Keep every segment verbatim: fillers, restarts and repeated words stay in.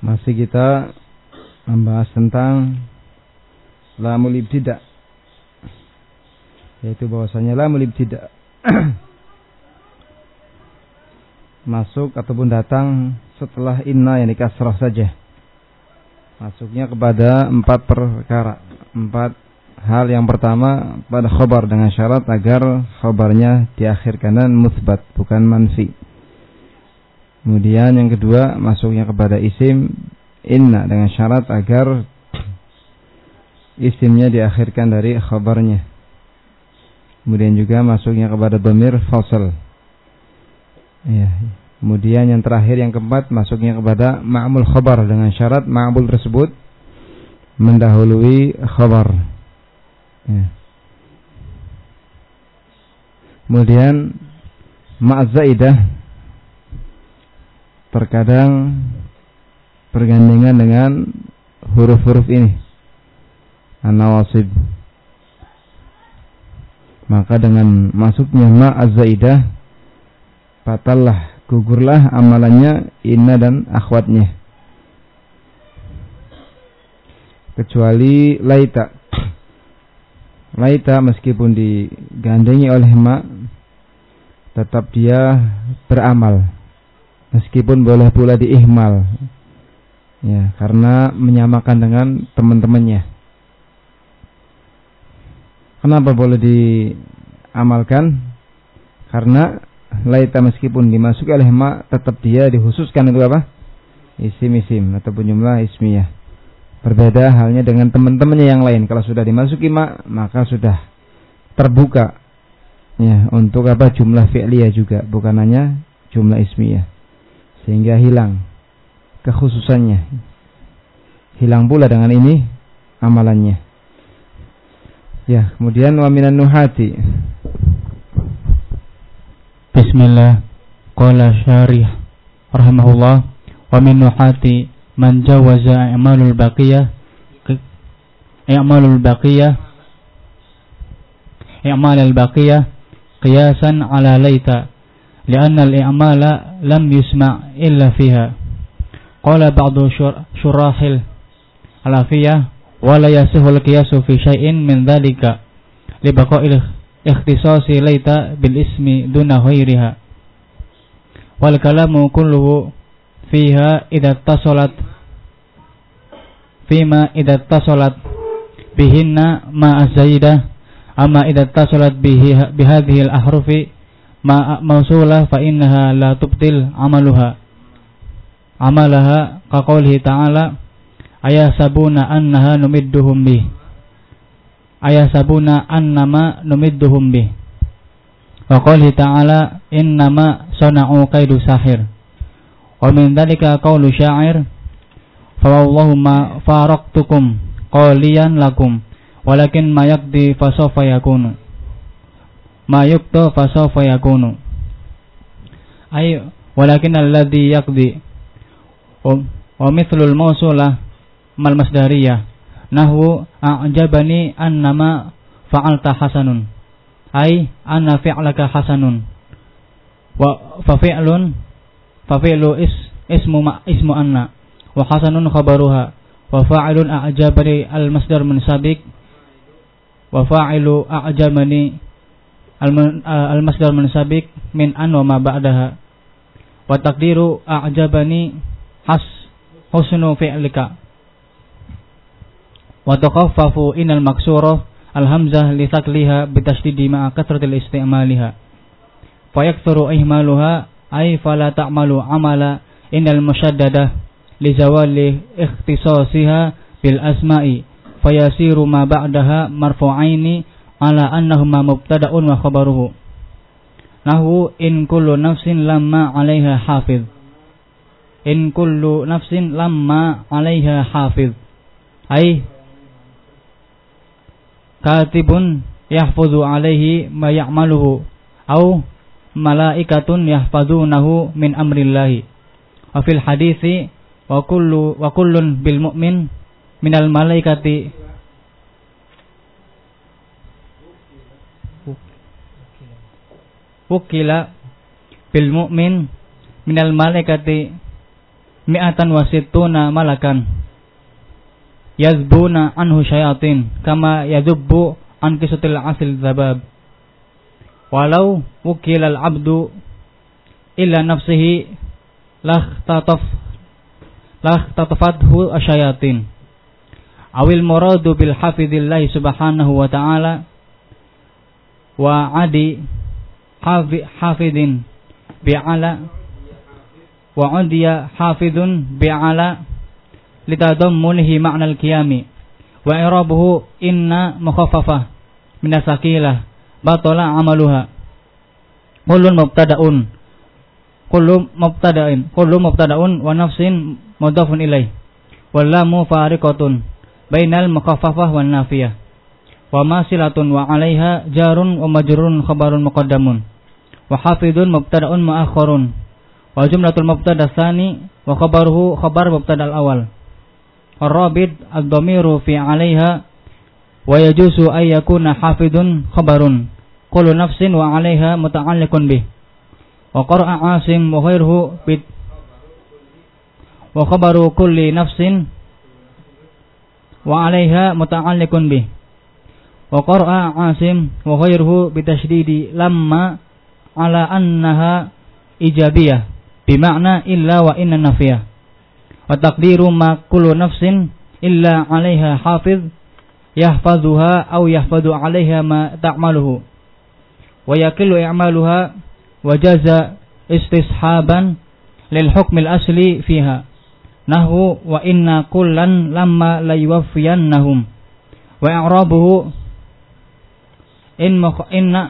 Masih kita membahas tentang lamul ibtida, yaitu bahwasanya lamul ibtida masuk ataupun datang setelah inna yang dikasrah saja. Masuknya kepada empat perkara, empat hal. Yang pertama pada khobar dengan syarat agar khobarnya diakhirkan dan mutsbat, bukan manfi. Kemudian yang kedua masuknya kepada isim inna dengan syarat agar isimnya diakhirkan dari khabarnya. Kemudian juga masuknya kepada dhamir fasl. Ya. Kemudian yang terakhir yang keempat masuknya kepada ma'mul khabar dengan syarat ma'mul tersebut mendahului khabar. Ya. Kemudian ma'zaidah terkadang bergandengan dengan huruf-huruf ini an-nawasib. Maka dengan masuknya ma az-zaidah batallah, gugurlah amalannya inna dan akhwatnya, kecuali laita. Laita meskipun digandengi oleh ma tetap dia beramal, meskipun boleh pula diihmal, ya, karena menyamakan dengan teman-temannya. Kenapa boleh diamalkan? Karena laita meskipun dimasuki oleh ma tetap dia dikhususkan itu apa? Isim-isim ataupun jumlah ismiyah. Berbeda halnya dengan teman-temannya yang lain. Kalau sudah dimasuki ma maka sudah terbuka, ya, untuk apa? Jumlah fi'liyah juga, bukan hanya jumlah ismiyah. Sehingga hilang kekhususannya. Hilang pula dengan ini amalannya. Ya, kemudian wa minan nuhati. Bismillah. Qala syarih rahimahullah, wa min nuhati man jawaza i'malul baqiyah i'malul baqiyah i'malul baqiyah qiyasan ala laita li'anna al-i'mala lam yusma' illa fiha. Qala ba'du syurahil alafiyah wa la yasihul qiyasu fi syai'in min dhalika li baqa'il ikhtisasi laita bil ismi duna ghairiha wal kalamu kulluhu fiha idza tasalat fima idza tasalat bihinna ma az-zaidah amma idza tasalat bihi bihadhihi al-ahrufi ma mausulah fa innaha la tubtil amaluha amalaha ka qoulihi ta'ala ayasabuna annaha numidduhum bih ayasabuna annama numidduhum bih wa qoulihi ta'ala innama sana'u kaidu sahir wa min dhalika qaulu sya'ir fa wallahu ma faraqtukum qaliyan lakum walakin ma yaqdi fa sawfa yakunu ma yukta fa sawfa yakunu ay walakin alladhi yaqdi wa mithlul mausulah mal masdariyah nahwu a'jabani annama fa'alta hasanun ay anna fi'laka hasanun wa fa fi'lun fa fi'lu is ismu ma ismu anna wa hasanun khabaruha wa fa'ilun a'jabani al masdar munsabik wa fa'ilu a'jabani al masdar munsabik min an wa ma ba'daha wa taqdiru a'jabani has husnu fi'lika wa takhaffafu inal maksurah al-hamzah li thaqliha bitashdidi ma'a kathratil istimaliha fa yakthuru ihmaluha ay fala ta'malu amala innal mushaddada li zawali ikhtisasiha bil asma'i fayasiru ma ba'daha marfu'aini ala annahuma mubtada'un wa khabaruhu nahwu in kullu nafsin lamma 'alaiha hafiz in kullu nafsin lamma 'alaiha hafiz ay katibun yahfazu alaihi ma ya'maluhu au malaikatun yahfazunahu min amrillahi wa fil hadithi wa kullu wa kullun bil mu'min minal malaikati wukila bil mu'min minal malaikati mi'atan wa sittuna malakan yazbuna anhu syayatin kama yadubbu an kisatil asil zabab walau wukilal abdu illa nafsihi lahtataf lahtatafathu asyayatin awil muradu bil hafidhillahi subhanahu wa ta'ala wa adi hafidin bi'ala wa udiya hafidun bi'ala litadammunihi ma'nal qiyami wa irabuhu inna mukhaffafah minasakilah batala amaluha kullun mubtada'un kullu mubtada'in kullu mubtada'un wa nafsin mudhafun ilaih wallamu fariqatun bainal mukhaffafah wan nafiyah wa masilatun wa 'alaiha jarun wa majrurun khabarun muqaddamun wa hafidun mubtada'un mu'akhkharun wa jumlatul mubtada tsani wa khabaruhu khabar mubtada al-awwal ar-rabit ad-dhamiru fi 'alaiha wa yajuzu ay yakuna hafidun khabarun kullu nafsin wa 'alaiha muta'alliqun bih wa qara'a Asim wa ghairuhu bit wa khabaru kulli nafsin wa 'alaiha muta'alliqun bih wa qara'a Asim wa ghairuhu bitasydidi lamma ala annaha ijabiyah bima'na illa wa inna nafiyah wa taqdiru ma kullu nafsin illa 'alaiha hafiz yahfazuha aw yahfadu 'alaiha ma ta'maluhu wa yakillu i'maluha wa jaza istishaban lil hukmil asli fiha nahwu wa inna kullan lamma la yuwaffiyannahum wa i'rabuhu in inna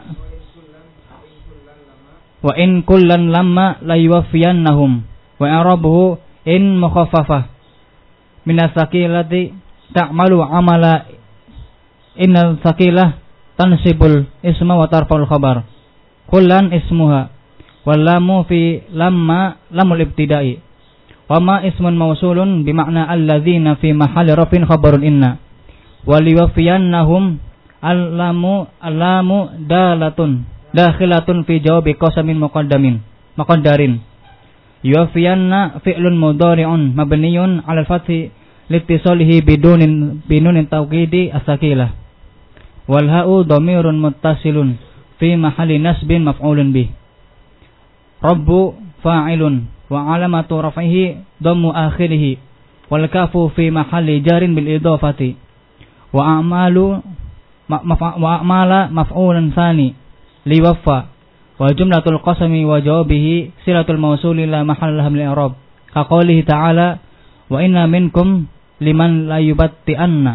wa in kullan lamma la yuwaffiyannahum wa i'rabuhu in mukhaffafah minasakilati ta'malu amala innal sakilah tansibul isma wa tarfa'ul khabar kullan ismuha wal lamu fi lamma lamul ibtida'i wa ma ismun mausulun bima'na alladzina fi mahalli rafin khabarun inna wal yuwaffiyannahum al-lamu al-lamu dalatun dakhilatun fi jawabi qasamin muqaddamin muqaddarin yuwaffiyanna fi'lun mudhari'un mabniyun 'ala al-fathi liittisalihi bidunin binunin tawkidi as-sakilah wal ha'u dhamirun muttasilun fi mahalli nasbin maf'ulun bih rabbu fa'ilun wa 'alamatu raf'ihi dhammu akhirih wal kafu fi mahalli jarin bil idafati wa a'malu wa a'mala maf'ulun tsani liwaffa wa jumlatul qasami wa jawabihi silatul mawsuli la mahalla lahu min i'rab ka qoulihi ta'ala wa inna minkum liman la yubatti'anna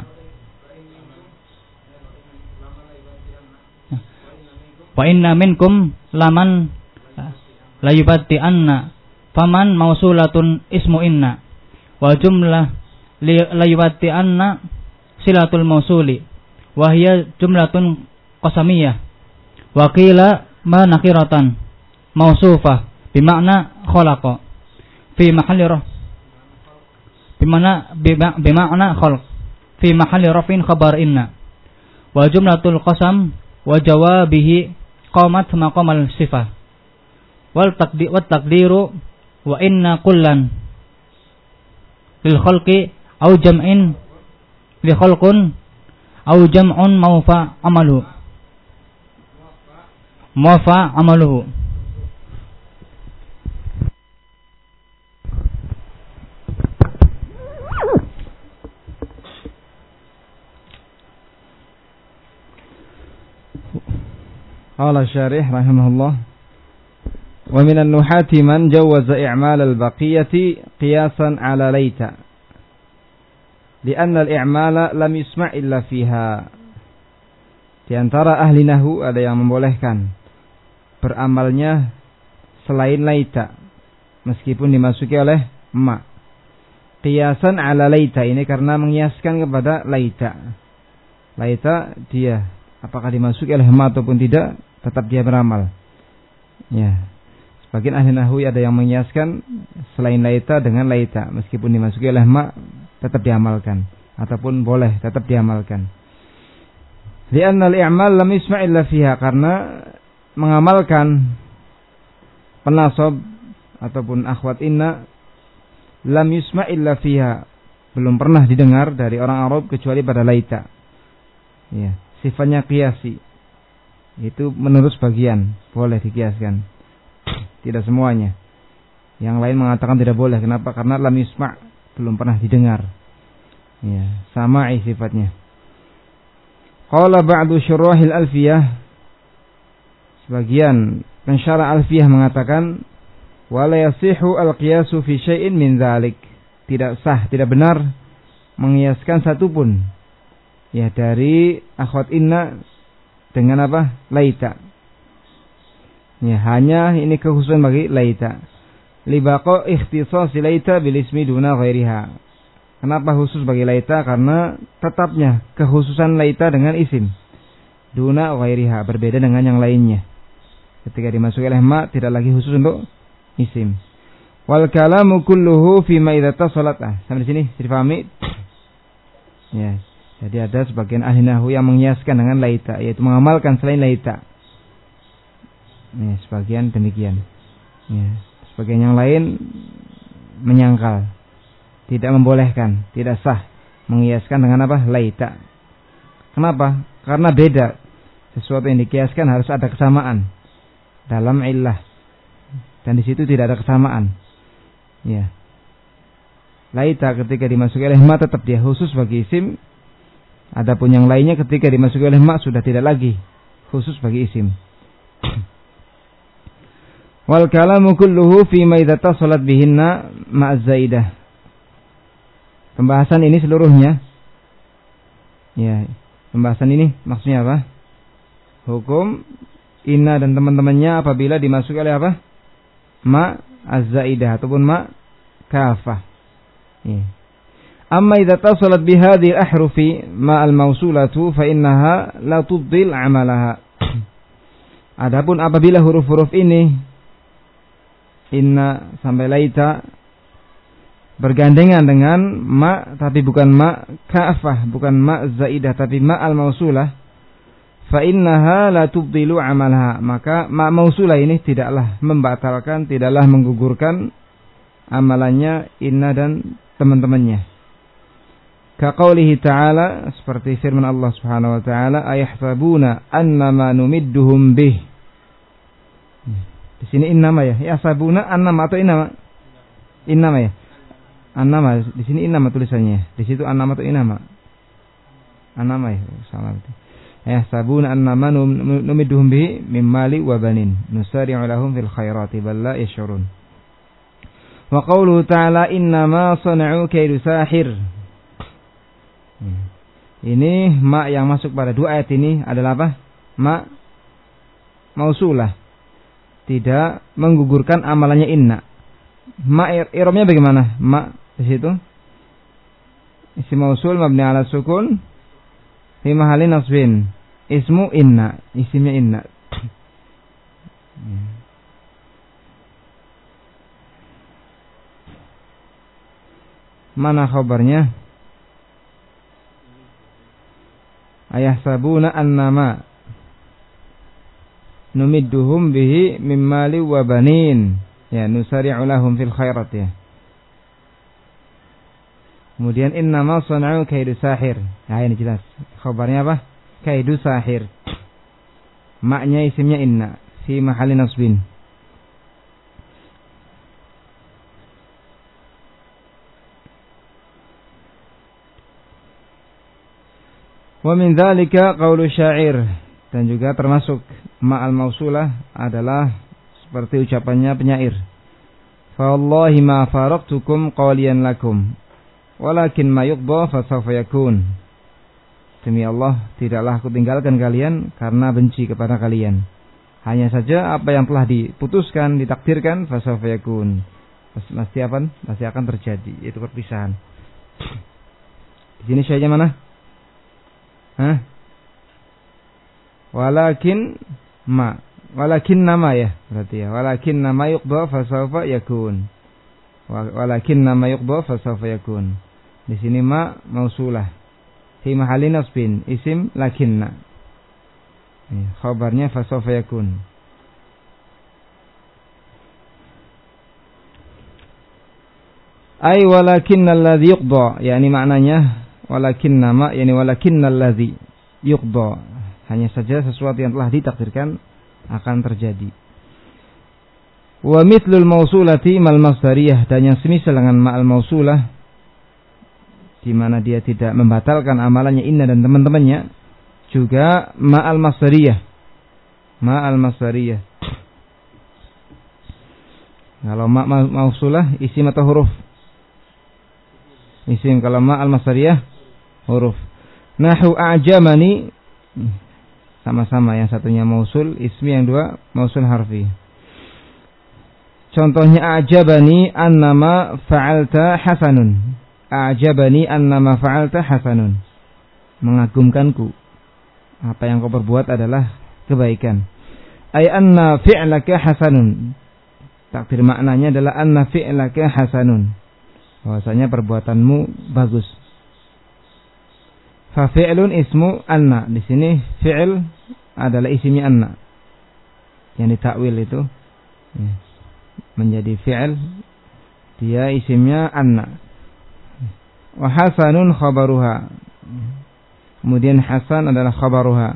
wa inna minkum laman la yubatti'anna faman mausulatun ismu inna wa jumlah la yubatti'anna silatul mawsuli wa hiya jumlatun qasamiyah wa qila ma nakiratan mausufah bimakna khalaqa fi mahalli raf bimana bimakna khalq fi mahalli rafin khabar inna wa jumlatul qasam wa jawabihi qamat maqamal sifah wal taqdi wat taqdiru wa inna kullan lil khalqi au jam'in li khalqun au jam'un mawfa amalu muwafa amaluhu qala syarih rahimahullah wa minan nuhati man jawaza i'mal al-baqiyati qiyasan ala laita li'anna al-i'mala lam yusma' illa fiha. Di antara ahli nahwu ada yang membolehkan beramalnya selain laita meskipun dimasuki oleh ma. Qiyasan ala laita ini karena mengiaskan kepada laita. Laita dia apakah dimasuki oleh ma ataupun tidak tetap dia beramal. Ya. Sebagian ahli nahwu ada yang mengiaskan selain laita dengan laita meskipun dimasuki oleh ma tetap diamalkan ataupun boleh tetap diamalkan. Li'anna al-i'mal lam yusma' illa fiha karena mengamalkan penasab ataupun akhwat inna lam yusma illa fiha, belum pernah didengar dari orang Arab kecuali pada laita. Ya, sifatnya qiyasi. Itu menurut sebagian boleh dikiaskan. Tidak semuanya. Yang lain mengatakan tidak boleh. Kenapa? Karena lam yusma, belum pernah didengar. Ya, sama'i sifatnya. Qala ba'du syurahil alfiyah, sebagian pensyarah alfiyah mengatakan wala yasihu al-qiyasu fi syai'in min dzalik. Tidak sah, tidak benar mengiaskan satu pun ya dari akhwat inna dengan apa? Laita. Ya, hanya ini kekhususan bagi laita. Li baqa ikhtisas laita bil ismi duna ghairiha. Kenapa khusus bagi laita? Karena tetapnya kekhususan laita dengan isim. Duna ghairiha, berbeda dengan yang lainnya. Ketika dimasuki oleh ma tidak lagi khusus untuk isim. Wal kalamu kulluhu fi ma idza tasalat. Ah, sampai di sini bisa dipahami? Ya. Jadi ada sebagian ahli nahwu yang mengiaskan dengan laita, yaitu mengamalkan selain laita. Ya, sebagian demikian. Ya, sebagian yang lain menyangkal, tidak membolehkan, tidak sah mengiaskan dengan apa? Laita. Kenapa? Karena beda. Sesuatu yang dikiaskan harus ada kesamaan dalam illah. Dan di situ tidak ada kesamaan. Ya. Laita ketika dimasuki oleh ma tetap dia khusus bagi isim. Adapun yang lainnya ketika dimasuki oleh ma sudah tidak lagi khusus bagi isim. Wal kalamu kulluhu fi ma idza tasalat bihinna ma'az zaidah. Pembahasan ini seluruhnya. Ya, pembahasan ini maksudnya apa? Hukum inna dan teman-temannya apabila dimasuki oleh apa? Ma az-zaidah ataupun ma kafah. Ya. Amma idza tasalat bihadhihi al-ahrufi ma al-mausulatu fa innaha la tubdil 'amalaha. Adapun apabila huruf-huruf ini inna sampai laita bergandengan dengan ma tapi bukan ma kafah, bukan ma zaidah tapi ma al-mausulah, fa innaha la tubdilu 'amalaha, maka ma mausulah ini tidaklah membatalkan, tidaklah menggugurkan amalannya inna dan teman-temannya. Ka qaulihi ta'ala, seperti firman Allah Subhanahu wa taala, ayahsabuna annama numidduhum bih. Di sini innama ya, yahsabuna annama atau innama? Innama ya. Annama, di sini innama tulisannya. Di situ annama atau innama? Annama ya, salah itu. Ayahsabuna annama numidduhum bihi mim mali wa banin nusari'u lahum fil khairati bal la yash'urun. Wa qauluhu ta'ala innama sana'u kaidu sahir. Ini ma yang masuk pada dua ayat ini adalah apa? Ma mausulah, tidak menggugurkan amalannya inna. Ma i'rabnya bagaimana? Ma di situ isim mausul mabni ala sukun fi mahalli nasbin. Ismu inna, isimnya inna. Mana khabarnya? Ayahsabuna annama numidduhum bihi mim mali wa banin. Ya, nusari'u lahum fil khairat ya. Kemudian innama sana'u kaidu sahir. Nah, ini jelas. Khabarnya apa? Kaidu sahir. Maknya isimnya inna fi mahalli nasbin. Wa min dzalika qaulu syair, dan juga termasuk ma'al mausulah adalah seperti ucapannya penyair. Fa wallahi ma faraqtukum qaliyan lakum walakin ma yuqda fa sawfa yakun. Demi Allah, tidaklah aku tinggalkan kalian karena benci kepada kalian. Hanya saja apa yang telah diputuskan, ditakdirkan, fa sawfa yakun. Pasti apa? Pasti akan terjadi, yaitu perpisahan. Di sini syairnya mana? Hah? Walakin ma, walakin nama ya, berarti ya. Walakin nama yuqda fa sawfa yakun. Walakin nama yuqda fa sawfa yakun. Di sini ma mausulah. Fi mahalli nasbin, isim lakinna. Ya, khabarnya fa sawfa yakun. Ay walakinnal ladzi yuqda, yakni maknanya walakinna ma, yakni walakinnal ladzi yuqda, hanya saja sesuatu yang telah ditakdirkan akan terjadi. Wa mithlul mausulati mal masdariyah, dan yang semisal dengan ma'al mausulah di mana dia tidak membatalkan amalannya inna dan teman-temannya, juga ma'al masdariyah. Ma'al masdariyah. Kalau ma' mausulah isim atau huruf? Isim. Kalau ma'al masdariyah huruf. Nahu a'jamani, sama-sama, yang satunya mausul ismi, yang dua mausul harfi. Contohnya a'jabani annama fa'alta hasanun. A'jabani annama fa'alta hasanun. Mengagumkanku, apa yang kau perbuat adalah kebaikan. Ay anna fi'laka hasanun. Takdir maknanya adalah anna fi'laka hasanun, bahwasanya perbuatanmu bagus. Fa fi'lun ismu anna. Di sini fi'il adalah isimnya anna, yang ditakwil itu ya, menjadi fi'il, dia isimnya anna. Wa hasanun khabaruha. Kemudian hasan adalah khabaruha.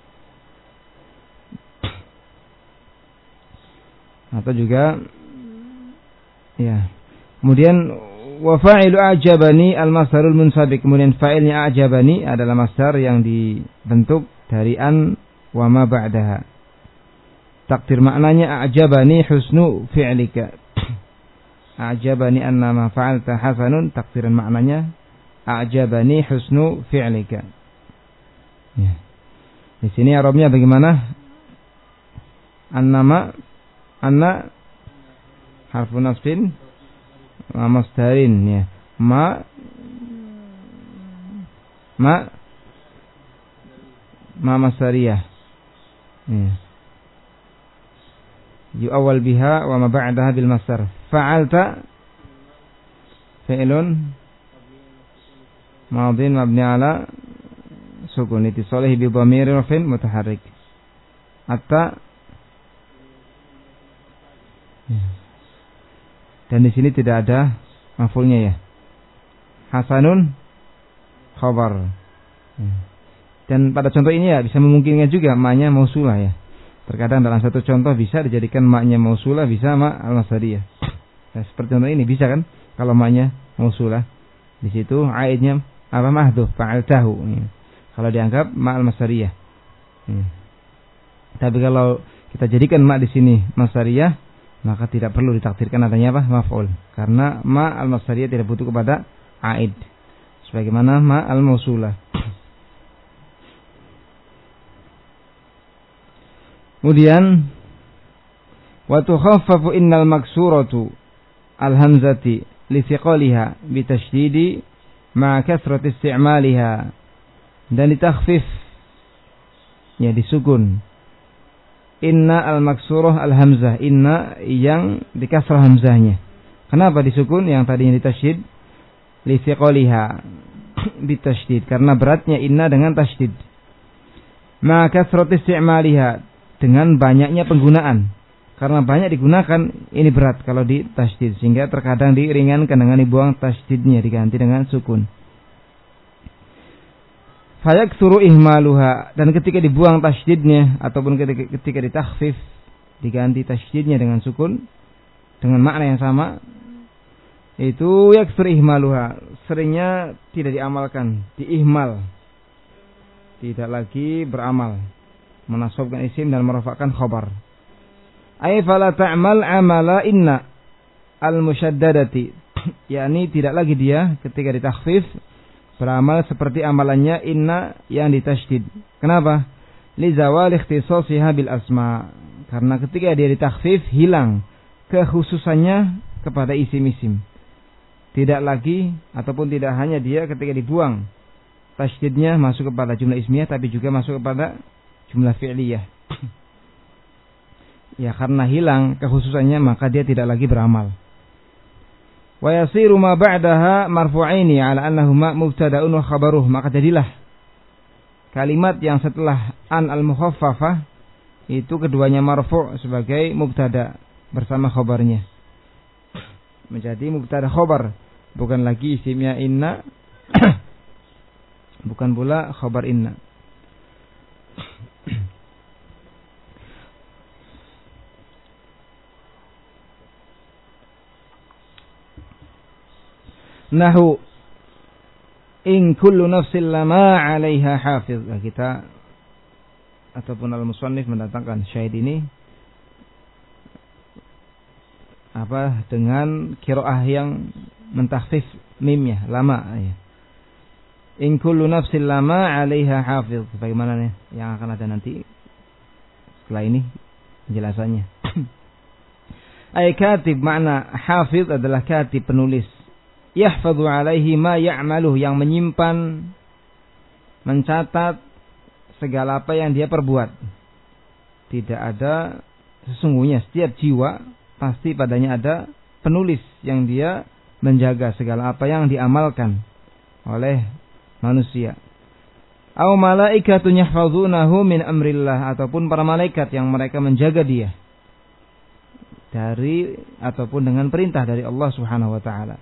Atau juga ya. Kemudian wa fa'ilu a'jabani al-masdarul munsabiq. Kemudian fa'ilnya a'jabani adalah masdar yang dibentuk dari an wa ma ba'daha. Takdir maknanya a'jabani husnu fi'lika. A'jabani annama fa'alta hasanun. Takdiran maknanya a'jabani husnu fi'lika. Ya. Di sini Arabnya bagaimana? Annama, anna harfu nasbin wa masdarin, ya. Ma ma ma masdariyah. Ya. Yu'awwal biha wa ma ba'daha bil masdar. Fa'alta fi'lun madhin mabni ala sukun ittisalihi bi dhamirin rafin mutaharrik. Atta, dan di sini tidak ada maf'ulnya ya. Hasanun khabar. Dan pada contoh ini ya bisa memungkinkan juga maknya mausulah ya. Terkadang dalam satu contoh bisa dijadikan maknya mausulah, bisa ma al-masdariyah. Nah, seperti contoh ini bisa kan? Kalau maknya mausulah, di situ aidnya apa, mahdhuf, fa'altahu. Ya. Kalau dianggap ma al-masdariyah. Ya. Tapi kalau kita jadikan ma di sini masdariyah, maka tidak perlu ditakdirkan adanya apa? Maf'ul. Karena ma al-masdariyah tidak butuh kepada aid. Sebagaimana ma al-mausulah. Kemudian wa tukhaffafu innal maksuratu al-hamzati li thiqaliha bi tasydidi ma kasrati isti'maliha, dan ditakhfif ya disukun inna al-maksurah al-hamzah, inna yang dikasrah hamzahnya. Kenapa disukun? Yang tadinya ditasydid li thiqaliha bi tasydid, karena beratnya inna dengan tasydid. Ma kasrati isti'maliha, dengan banyaknya penggunaan, karena banyak digunakan ini berat kalau di tasydid, sehingga terkadang diringankan dengan dibuang tasydidnya, diganti dengan sukun. Fayaksuru ihmaluha, dan ketika dibuang tasydidnya ataupun ketika, ketika ditakhfif diganti tasydidnya dengan sukun dengan makna yang sama, itu yaksur ihmaluha, seringnya tidak diamalkan, diihmal, tidak lagi beramal, menasabkan isim dan merafa'kan khabar. Ay fala ta'mal amala inna al-musyaddadati, yakni tidak lagi dia ketika ditakhfif beramal seperti amalannya inna yang ditasydid. Kenapa? Li zawal ikhtisasiha bil asma, karena ketika dia ditakhfif hilang kekhususannya kepada isim-isim. Tidak lagi ataupun tidak hanya dia ketika dibuang tasydidnya masuk kepada jumlah ismiyah, tapi juga masuk kepada jumlah fi'liyah. Ya, karena hilang kekhususannya maka dia tidak lagi beramal. Wa yasiru ma ba'daha marfu'aini ala annahuma mubtada'un wa khabaruh, maka jadilah kalimat yang setelah an al-mukhaffafah itu keduanya marfu' sebagai mubtada bersama khabarnya. Menjadi mubtada khabar. bukan lagi isimnya inna, bukan pula khabar inna. Nahu in kullu nafsin lama 'alaiha hafiz. Nah, kita ataupun al-musannif mendatangkan syahid ini apa dengan qiraah yang mentakhfif mimnya lama ya. In kullu nafsin lama 'alaiha hafiz. Bagaimana nih yang akan ada nanti setelah ini penjelasannya. Ay katib, makna hafiz adalah katib, penulis. Yahfadhu alaihi ma ya'maluh, yang menyimpan, mencatat segala apa yang dia perbuat. Tidak ada, sesungguhnya setiap jiwa pasti padanya ada penulis yang dia menjaga segala apa yang diamalkan oleh manusia. Au malaikatun yahfazunahu min amrillah, ataupun para malaikat yang mereka menjaga dia dari ataupun dengan perintah dari Allah Subhanahu wa taala.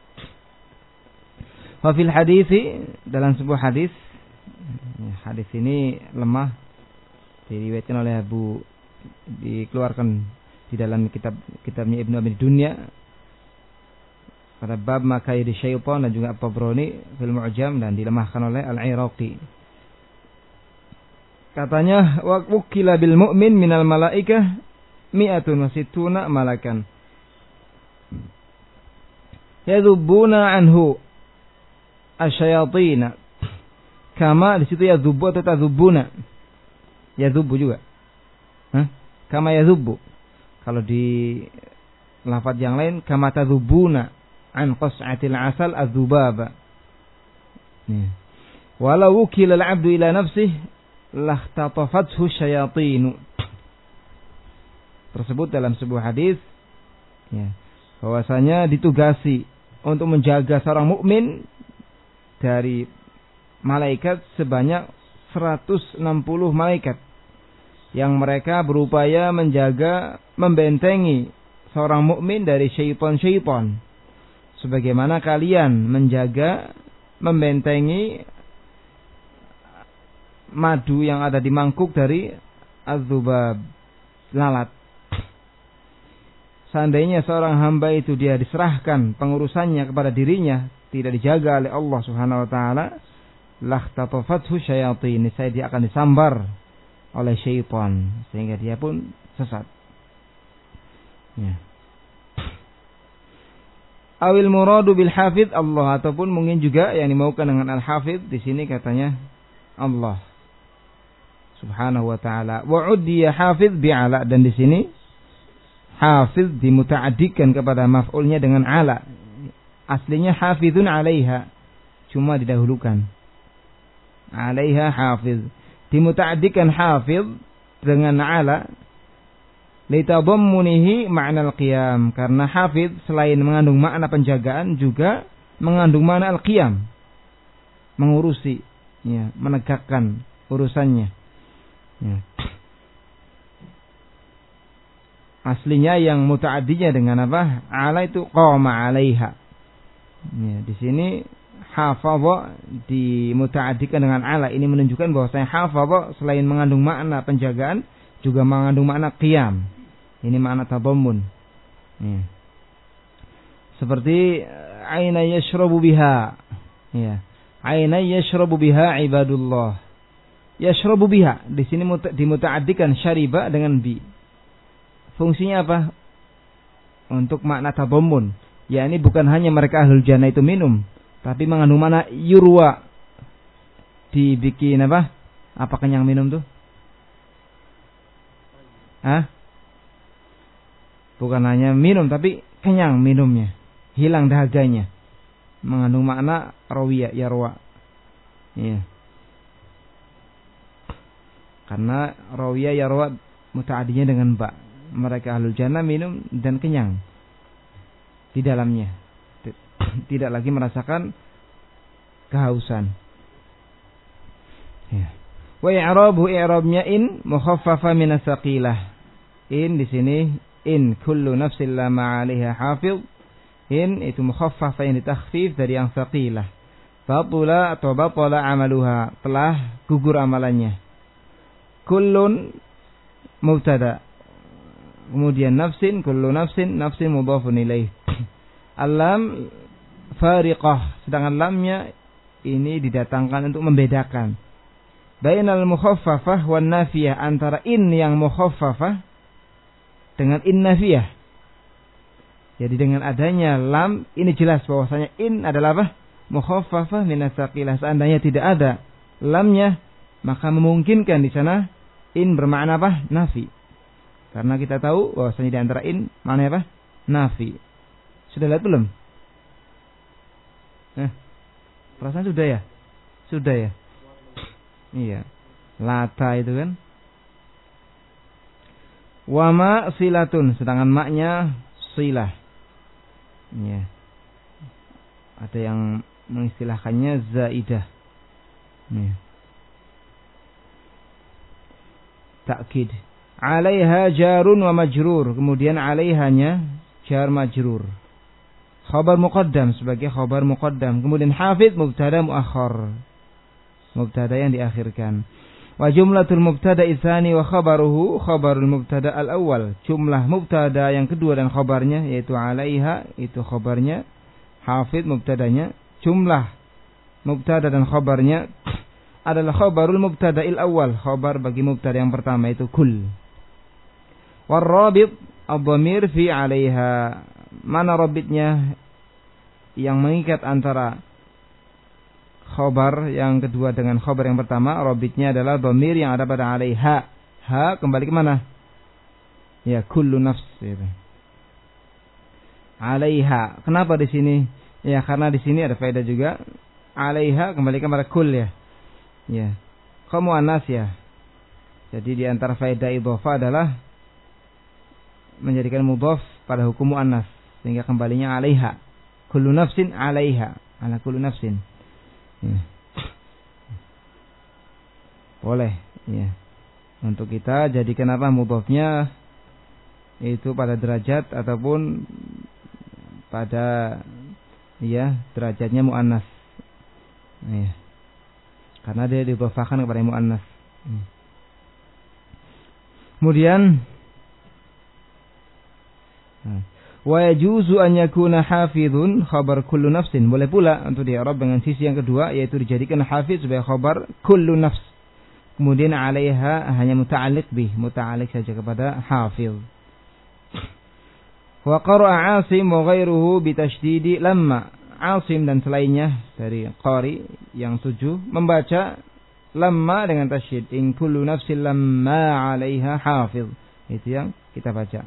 Wa fil hadisi, dalam sebuah hadis, hadis ini lemah, diriwayatkan oleh Abu, dikeluarkan di dalam kitab kitabnya Ibnu Abi Dunya pada bab makaidi syaitan, dan juga At-Tabrani fil Mu'jam, dan dilemahkan oleh Al-Iraqi. Katanya wa wukila bil mu'min minal malaikah mi'atun wa sittuna malakan yadhubbuna anhu asyayatin. Kama di situ yadhubbu atau tadhubbuna? Yadhubbu juga. Hah? Kama yadhubbu. Kalau di lafaz yang lain kama tadhubbuna an qas'atil asal adzubaba. Ya. Walau wukila al-'abdu ila nafsihi lahtatafathu syayatin. Tersebut dalam sebuah hadis ya, bahwasanya ditugasi untuk menjaga seorang mukmin dari malaikat sebanyak seratus enam puluh malaikat yang mereka berupaya menjaga, membentengi seorang mukmin dari syaitan-syaitan sebagaimana kalian menjaga, membentengi madu yang ada di mangkuk dari az-zubab, lalat. Seandainya seorang hamba itu dia diserahkan pengurusannya kepada dirinya, tidak dijaga oleh Allah Subhanahu wa taala, lahtatafathu syayatin, saya dia akan disambar oleh syaitan sehingga dia pun sesat. Ya. Awil muradu bil hafidh Allah, ataupun mungkin juga yang dimaukan dengan al-hafidh di sini katanya Allah Subhanahu wa taala. Wa uddiya hafidh bi'ala, dan di sini hafidh dimuta'addikan kepada maf'ulnya dengan ala. Aslinya hafidhun 'alaiha, cuma didahulukan. 'Alaiha hafidh. Dimuta'addikan hafidh dengan ala litadammunihi ma'na al-qiyam, karena hafidh selain mengandung makna penjagaan juga mengandung makna al-qiyam, mengurusi, ya, menegakkan urusannya. Ya. Aslinya yang muta'addinya dengan apa? Ala itu qama 'alaiha. Ya, di sini hafadha dimuta'addikan dengan ala. Ini menunjukkan bahwasanya hafadha selain mengandung makna penjagaan juga mengandung makna qiyam. Ini makna tadammun. Ya. Seperti aina yashrabu biha. Ya. Aina yashrabu biha ibadullah. Yashrabu biha di sini dimuta'addikan syariba dengan bi. Fungsinya apa? Untuk makna tadammun. Ya, ini bukan hanya mereka ahlul jannah itu minum, tapi mengandung makna yurwa. Dibikin apa? Apa kenyang minum tuh? Hah? Bukan hanya minum, tapi kenyang minumnya, hilang dahaganya. Mengandung makna rawiyah, yarwa. Iya. Karena rawiyah yarwa muta'addinya dengan ba. Mereka ahlul jannah minum dan kenyang di dalamnya, tidak lagi merasakan kehausan. Ya. Wa i'rabu i'rabnya in mukhaffafa min as-saqilah. In di sini in kullu nafsin lama 'alaiha hafiz In itu mukhaffafah yang ditakhfif dari yang tsaqilah. Batula atau batala amaluha, telah gugur amalannya. Kullun mubtada. Kemudian nafsin, kullu nafsin, nafsin mudhafun ilaih. Alam fariqah, sedangkan lamnya ini didatangkan untuk membedakan bainal mukhaffafah wan nafiyah, antara in yang mukhaffafah dengan in nafiyah. Jadi dengan adanya lam ini jelas bahwasanya in adalah apa? Mukhaffafah min as-saqilah. Seandainya tidak ada lamnya, maka memungkinkan di sana in bermakna apa? Nafi. Karena kita tahu bahwasanya di antara in maknanya apa? Nafi. Sudah lihat belum? Eh, perasaan sudah ya? Sudah ya? Iya. Lata itu kan. Wama silatun, sedangkan maknya silah. Iya. Ada yang mengistilahkannya zaidah. Iya. Takkid. Alaiha jarun wa majrur. Kemudian alaihanya jar majrur. Khabar muqaddam sebagai khabar muqaddam. Kemudian hafidh mubtada muakhar. Mubtada yang diakhirkan. Wa jumlatul mubtada tsani wa khabaruhu khabarul mubtada al-awwal. Jumlah mubtada yang kedua dan khabarnya yaitu alaiha, itu khabarnya. Hafidh mubtadanya. Jumlah mubtada dan khabarnya adalah khabarul mubtada'il awwal, khabar bagi mubtada yang pertama itu kull. Warrabit ad-dhamir fi 'alaiha. Mana rabitnya yang mengikat antara khabar yang kedua dengan khabar yang pertama? Rabitnya adalah dhamir yang ada pada 'alaiha. Ha kembali ke mana? Ya, kullu nafs gitu. 'Alaiha. Kenapa di sini? Ya, karena di sini ada faedah juga. 'Alaiha kembali kepada kull ya. Ya. Kamu anas ya. Jadi di antara faedah idhofah adalah menjadikan mudhaf pada hukum muannas sehingga kembalinya 'alaiha. Kullu nafsin 'alaiha. Ala kullu nafsin. Ya. Boleh ya. Untuk kita jadikan apa mudhafnya itu pada derajat ataupun pada ya derajatnya muannas. Ya. Karena dia didhofahkan kepada muannas. Hmm. Kemudian wa yajuzu an yakuna hafizun khabar kullu nafsin. Boleh pula untuk di i'rab dengan sisi yang kedua yaitu dijadikan hafiz sebagai khabar kullu nafs. Kemudian 'alaiha hanya muta'alliq bih, muta'alliq saja kepada hafiz. Wa qara'a 'Asim wa ghairuhu bi tasydidi lamma. Asim dan selainnya dari qari yang tujuh membaca lamma dengan tasydid. In kullu nafsin lamma 'alaiha hafiz. Itu yang kita baca.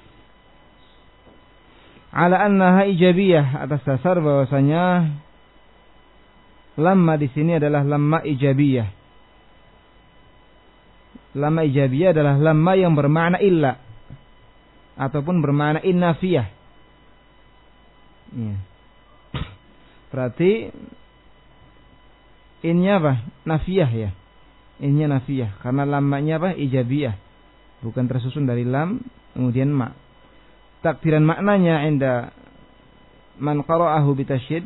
Ala annaha ijabiyah, atas dasar bahwasanya lamma di sini adalah lamma ijabiyah. Lamma ijabiyah adalah lamma yang bermakna illa ataupun bermakna innafiyah. Ya. Berarti innya apa? Nafiyah ya. Innya nafiyah karena lamanya apa? Ijabiyah. Bukan tersusun dari lam kemudian ma. Takdiran maknanya inda man qara'ahu bitasydid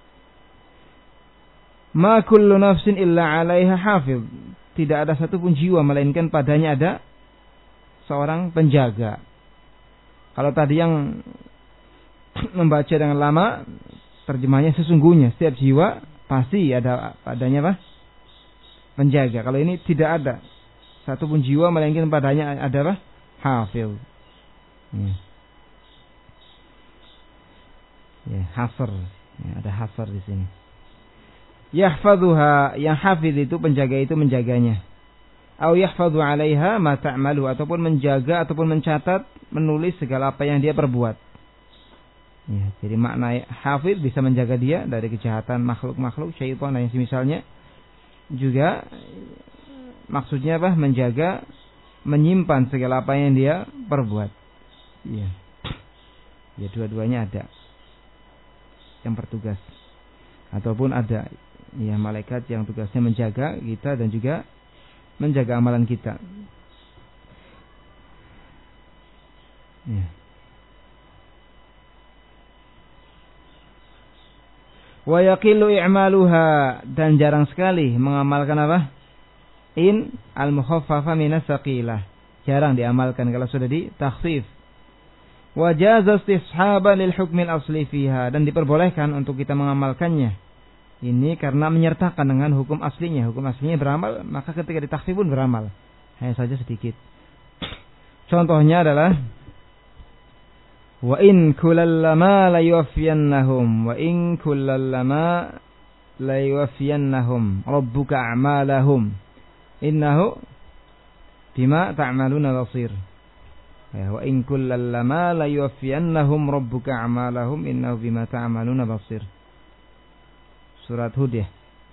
ma kullu nafsin illa 'alaiha hafiz. Tidak ada satupun jiwa melainkan padanya ada seorang penjaga. Kalau tadi yang membaca dengan lama, terjemahnya sesungguhnya setiap jiwa pasti ada padanya apa? Penjaga. Kalau ini tidak ada satupun jiwa melainkan padanya ada apa? Hafiz. Ya. Ya, hasr. Ya, ada hasr di sini. Yahfazuha, yang hafiz itu penjaga itu menjaganya. Au yahfazu 'alaiha ma ta'malu, ataupun menjaga ataupun mencatat, menulis segala apa yang dia perbuat. Ya, jadi makna hafiz bisa menjaga dia dari kejahatan makhluk-makhluk, syaitan dan yang semisalnya. Juga maksudnya apa? Menjaga, menyimpan segala apa yang dia perbuat. Ya. Ya, dua-duanya ada yang bertugas. Ataupun ada ya malaikat yang tugasnya menjaga kita dan juga menjaga amalan kita. Ya. Wa yaqillu i'maluha, dan jarang sekali mengamalkan apa? In al-mukhaffafa minas saqilah. Jarang diamalkan kalau sudah ditakhfif. Wa jaza istishaban lil hukmil asli fiha, dan diperbolehkan untuk kita mengamalkannya. Ini karena menyertakan dengan hukum aslinya. Hukum aslinya beramal, maka ketika ditakhfif pun beramal. Hanya saja sedikit. Contohnya adalah wa in kullama la yuwaffiyannahum wa in kullama la yuwaffiyannahum rabbuka a'malahum innahu bima ta'maluna basir. Ya, wa in kullama la yuwaffiyannahum rabbuka a'malahum innahu bima ta'maluna basir. Surat Hud ya.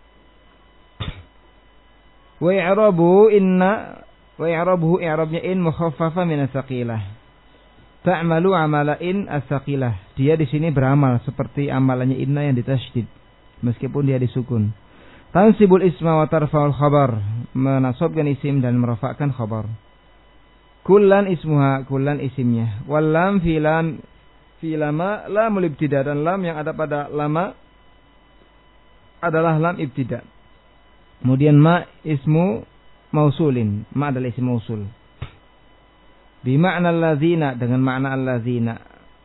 Wa i'rabu inna wa i'rabuhu i'rabnya in mukhaffafa min as-saqilah. Ta'malu amala in as-saqilah. Dia di sini beramal seperti amalannya inna yang ditasydid meskipun dia disukun. Tansibul isma wa tarfa'ul khabar, menasabkan isim dan merafa'kan khabar. Kullan ismuha, kullan isimnya. Wal lam fi lam fi lama lamul ibtida, dan lam yang ada pada lama adalah lam ibtida. Kemudian ma ismu mausulin, ma adalah isim mausul. Bi ma'na allazina, dengan makna allazina.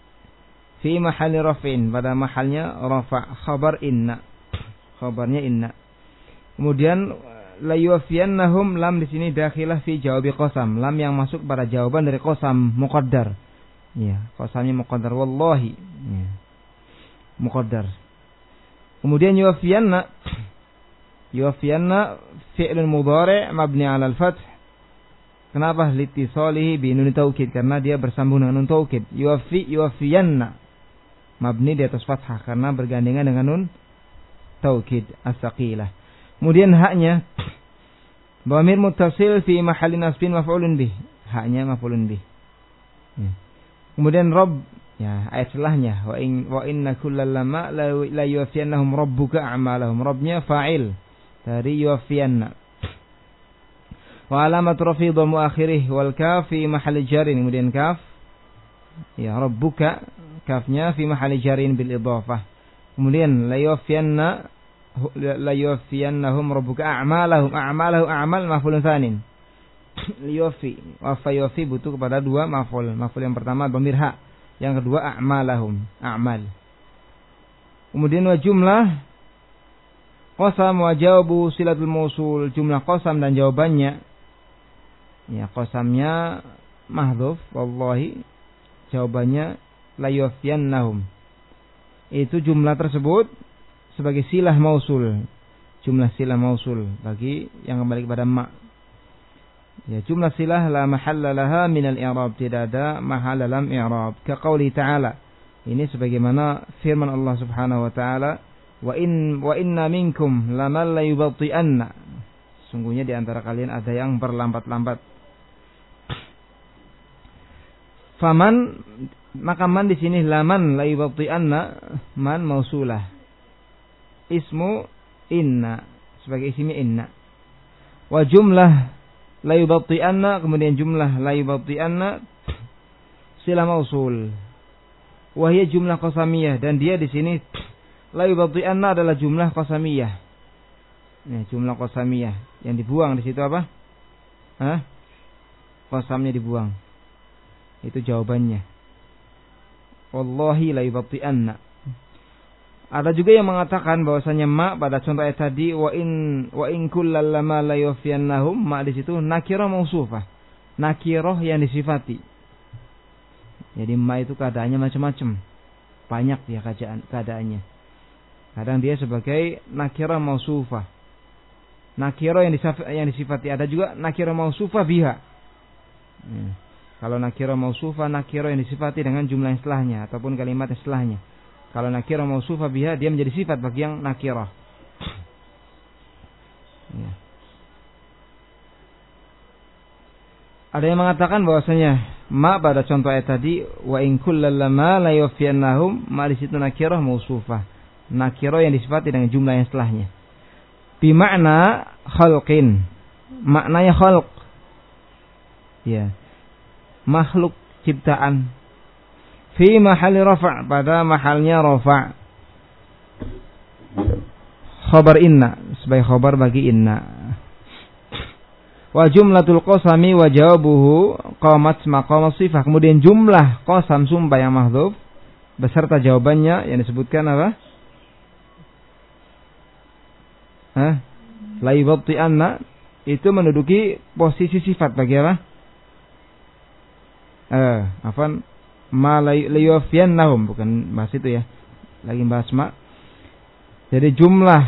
Fi mahalli raf'in, pada mahalnya rafa', khabar inna. Khabarnya inna. Kemudian la yuwaffiyannahum, lam di sini dakhilah fi jawabi qasam, lam yang masuk pada jawaban dari qasam muqaddar. Ya, qasamnya muqaddar, wallahi. Ya. Muqaddar. Kemudian yuwaffiyanna, yuwaffiyanna fi'lun mudhari' mabni 'ala al-fath. Kenapa? Litisalihi bi nun taukid, karena dia bersambung dengan nun taukid. Yuwaffi yuwaffiyanna mabni di atas fathah karena bergandengan dengan nun taukid as-saqilah. Kemudian haknya dhamir muttasil fi mahalli nasbin maf'ulun bih. Haknya maf'ulun bih. Ya. Kemudian rabb, ya, ayat setelahnya wa in wa inna kullal lama la yuwaffiyannahum rabbuka a'malahum. Rabbnya fa'il dari yuwaffiyanna. Wa alamat rafi' dhammu akhirih wal kaf fi mahalli jarin. Kemudian kaf, ya, rabbuka, kafnya fi mahalli jarin bil idhafah. Kemudian la yuwaffiyanna la yuwaffiyannahum rabbuka a'malahum. A'malahu a'mal maf'ulun tsanin. Liyuwaffi, wafa yuwaffi butuh kepada dua maf'ul. Maf'ul yang pertama dhamir ha, yang kedua a'malahum, a'mal. Kemudian wa jumlah qasam wa jawabu silatul mausul. Jumlah qasam dan jawabannya, ya, qasamnya mahdhuf, wallahi, jawabannya la yuwaffiyannahum. Itu jumlah tersebut sebagai silah mausul, jumlah silah mausul bagi yang kembali kepada ma. Ya, jumlah silah la mahalla laha minal i'rab, tidak ada mahal dalam i'rab. Ka qauli ta'ala, ini sebagaimana firman Allah Subhanahu wa taala, wa in wa inna minkum laman la yubatti'anna. Sungguhnya di antara kalian ada yang berlambat-lambat. Faman, maka man di sini laman la yubatti'anna, man mausulah. Ismu inna, sebagai isimnya inna. Wa jumlah la yubatti'anna, kemudian jumlah la yubatti'anna silah mausul. Wa hiya jumlah qasamiyah, dan dia di sini la yubatti'anna adalah jumlah qasamiyah. Ya, jumlah qasamiyah yang dibuang di situ apa? Hah? Qasamnya dibuang. Itu jawabannya. Wallahi la yubatti'anna. Ada juga yang mengatakan bahwasanya ma pada contoh ayat tadi wa in wa in kullal lama la yuwaffiyannahum, ma di situ nakirah mausufah, nakirah yang disifati. Jadi ma itu keadaannya macam-macam, banyak dia keadaan keadaannya. Kadang dia sebagai nakirah mausufah, nakirah yang disifati, yang disifati. Ada juga nakirah mausufah biha. Hmm. Kalau nakirah mausufah, nakirah yang disifati dengan jumlah yang setelahnya ataupun kalimat yang setelahnya. Kalau nakirah mausufah biha, dia menjadi sifat bagi yang nakirah. Ya. Ada yang mengatakan bahwasanya ma pada contoh ayat tadi wa in kullal lama la yuwaffiyannahum, ma di situ nakirah mausufah, nakirah yang disifati dengan jumlah yang setelahnya. Bi makna khalqin, maknanya khalq, ya, makhluk ciptaan. Fi mahalli rafa', pada mahalnya rafa'. khabar inna, sebagai khabar bagi inna. Wa jumlatul qasami wa jawabuhu qamat maqam sifah. Kemudian jumlah qasam sumpah yang mahdzuf beserta jawabannya yang disebutkan apa? Hah? La yubti anna itu menduduki posisi sifat bagi apa? Eh, afan ma la yuwafiyannahum, bukan bahas itu ya. Lagi bahas ma. Jadi jumlah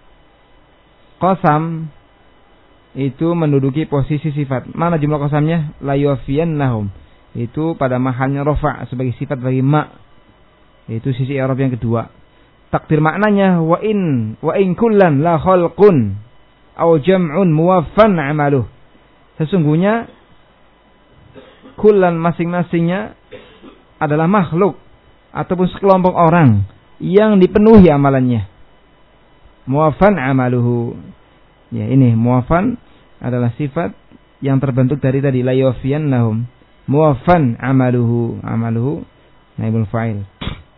qasam itu menduduki posisi sifat. Mana jumlah qasamnya? La yuwafiyannahum. Itu pada mahalnya rafa sebagai sifat bagi ma. Itu sisi i'rab yang kedua. Takdir maknanya wa in wa in kullan la khalqun aw jam'un muwaffan 'amaluh. Sesungguhnya kullan masing-masingnya adalah makhluk ataupun sekelompok orang yang dipenuhi amalannya. Muwaffan 'amaluhu. Ya, ini muwaffan adalah sifat yang terbentuk dari tadi la yuwaffiyannahum. Muwaffan 'amaluhu. Amaluhu naibul fa'il.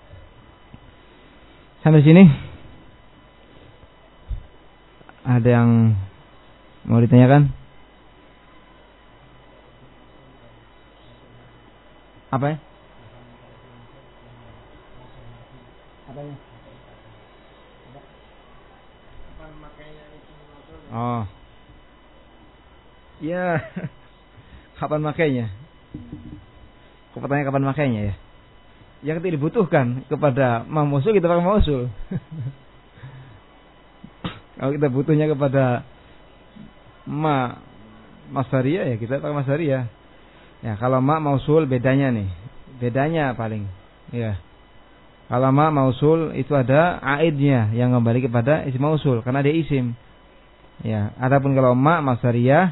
Sampai sini ada yang mau ditanyakan? Apa ya? Apanya? Oh. Ya. Kapan makainya? Kau bertanya kapan makainya ya? Yang tidak dibutuhkan kepada mausul kita pakai mausul. Kalau kita butuhnya kepada ma masariyah ya kita pakai masariyah. Ya kalau ma mausul bedanya nih, bedanya paling. Ya kalau ma mausul itu ada aidnya yang kembali kepada isim mausul karena dia isim. Ya adapun kalau ma masariyah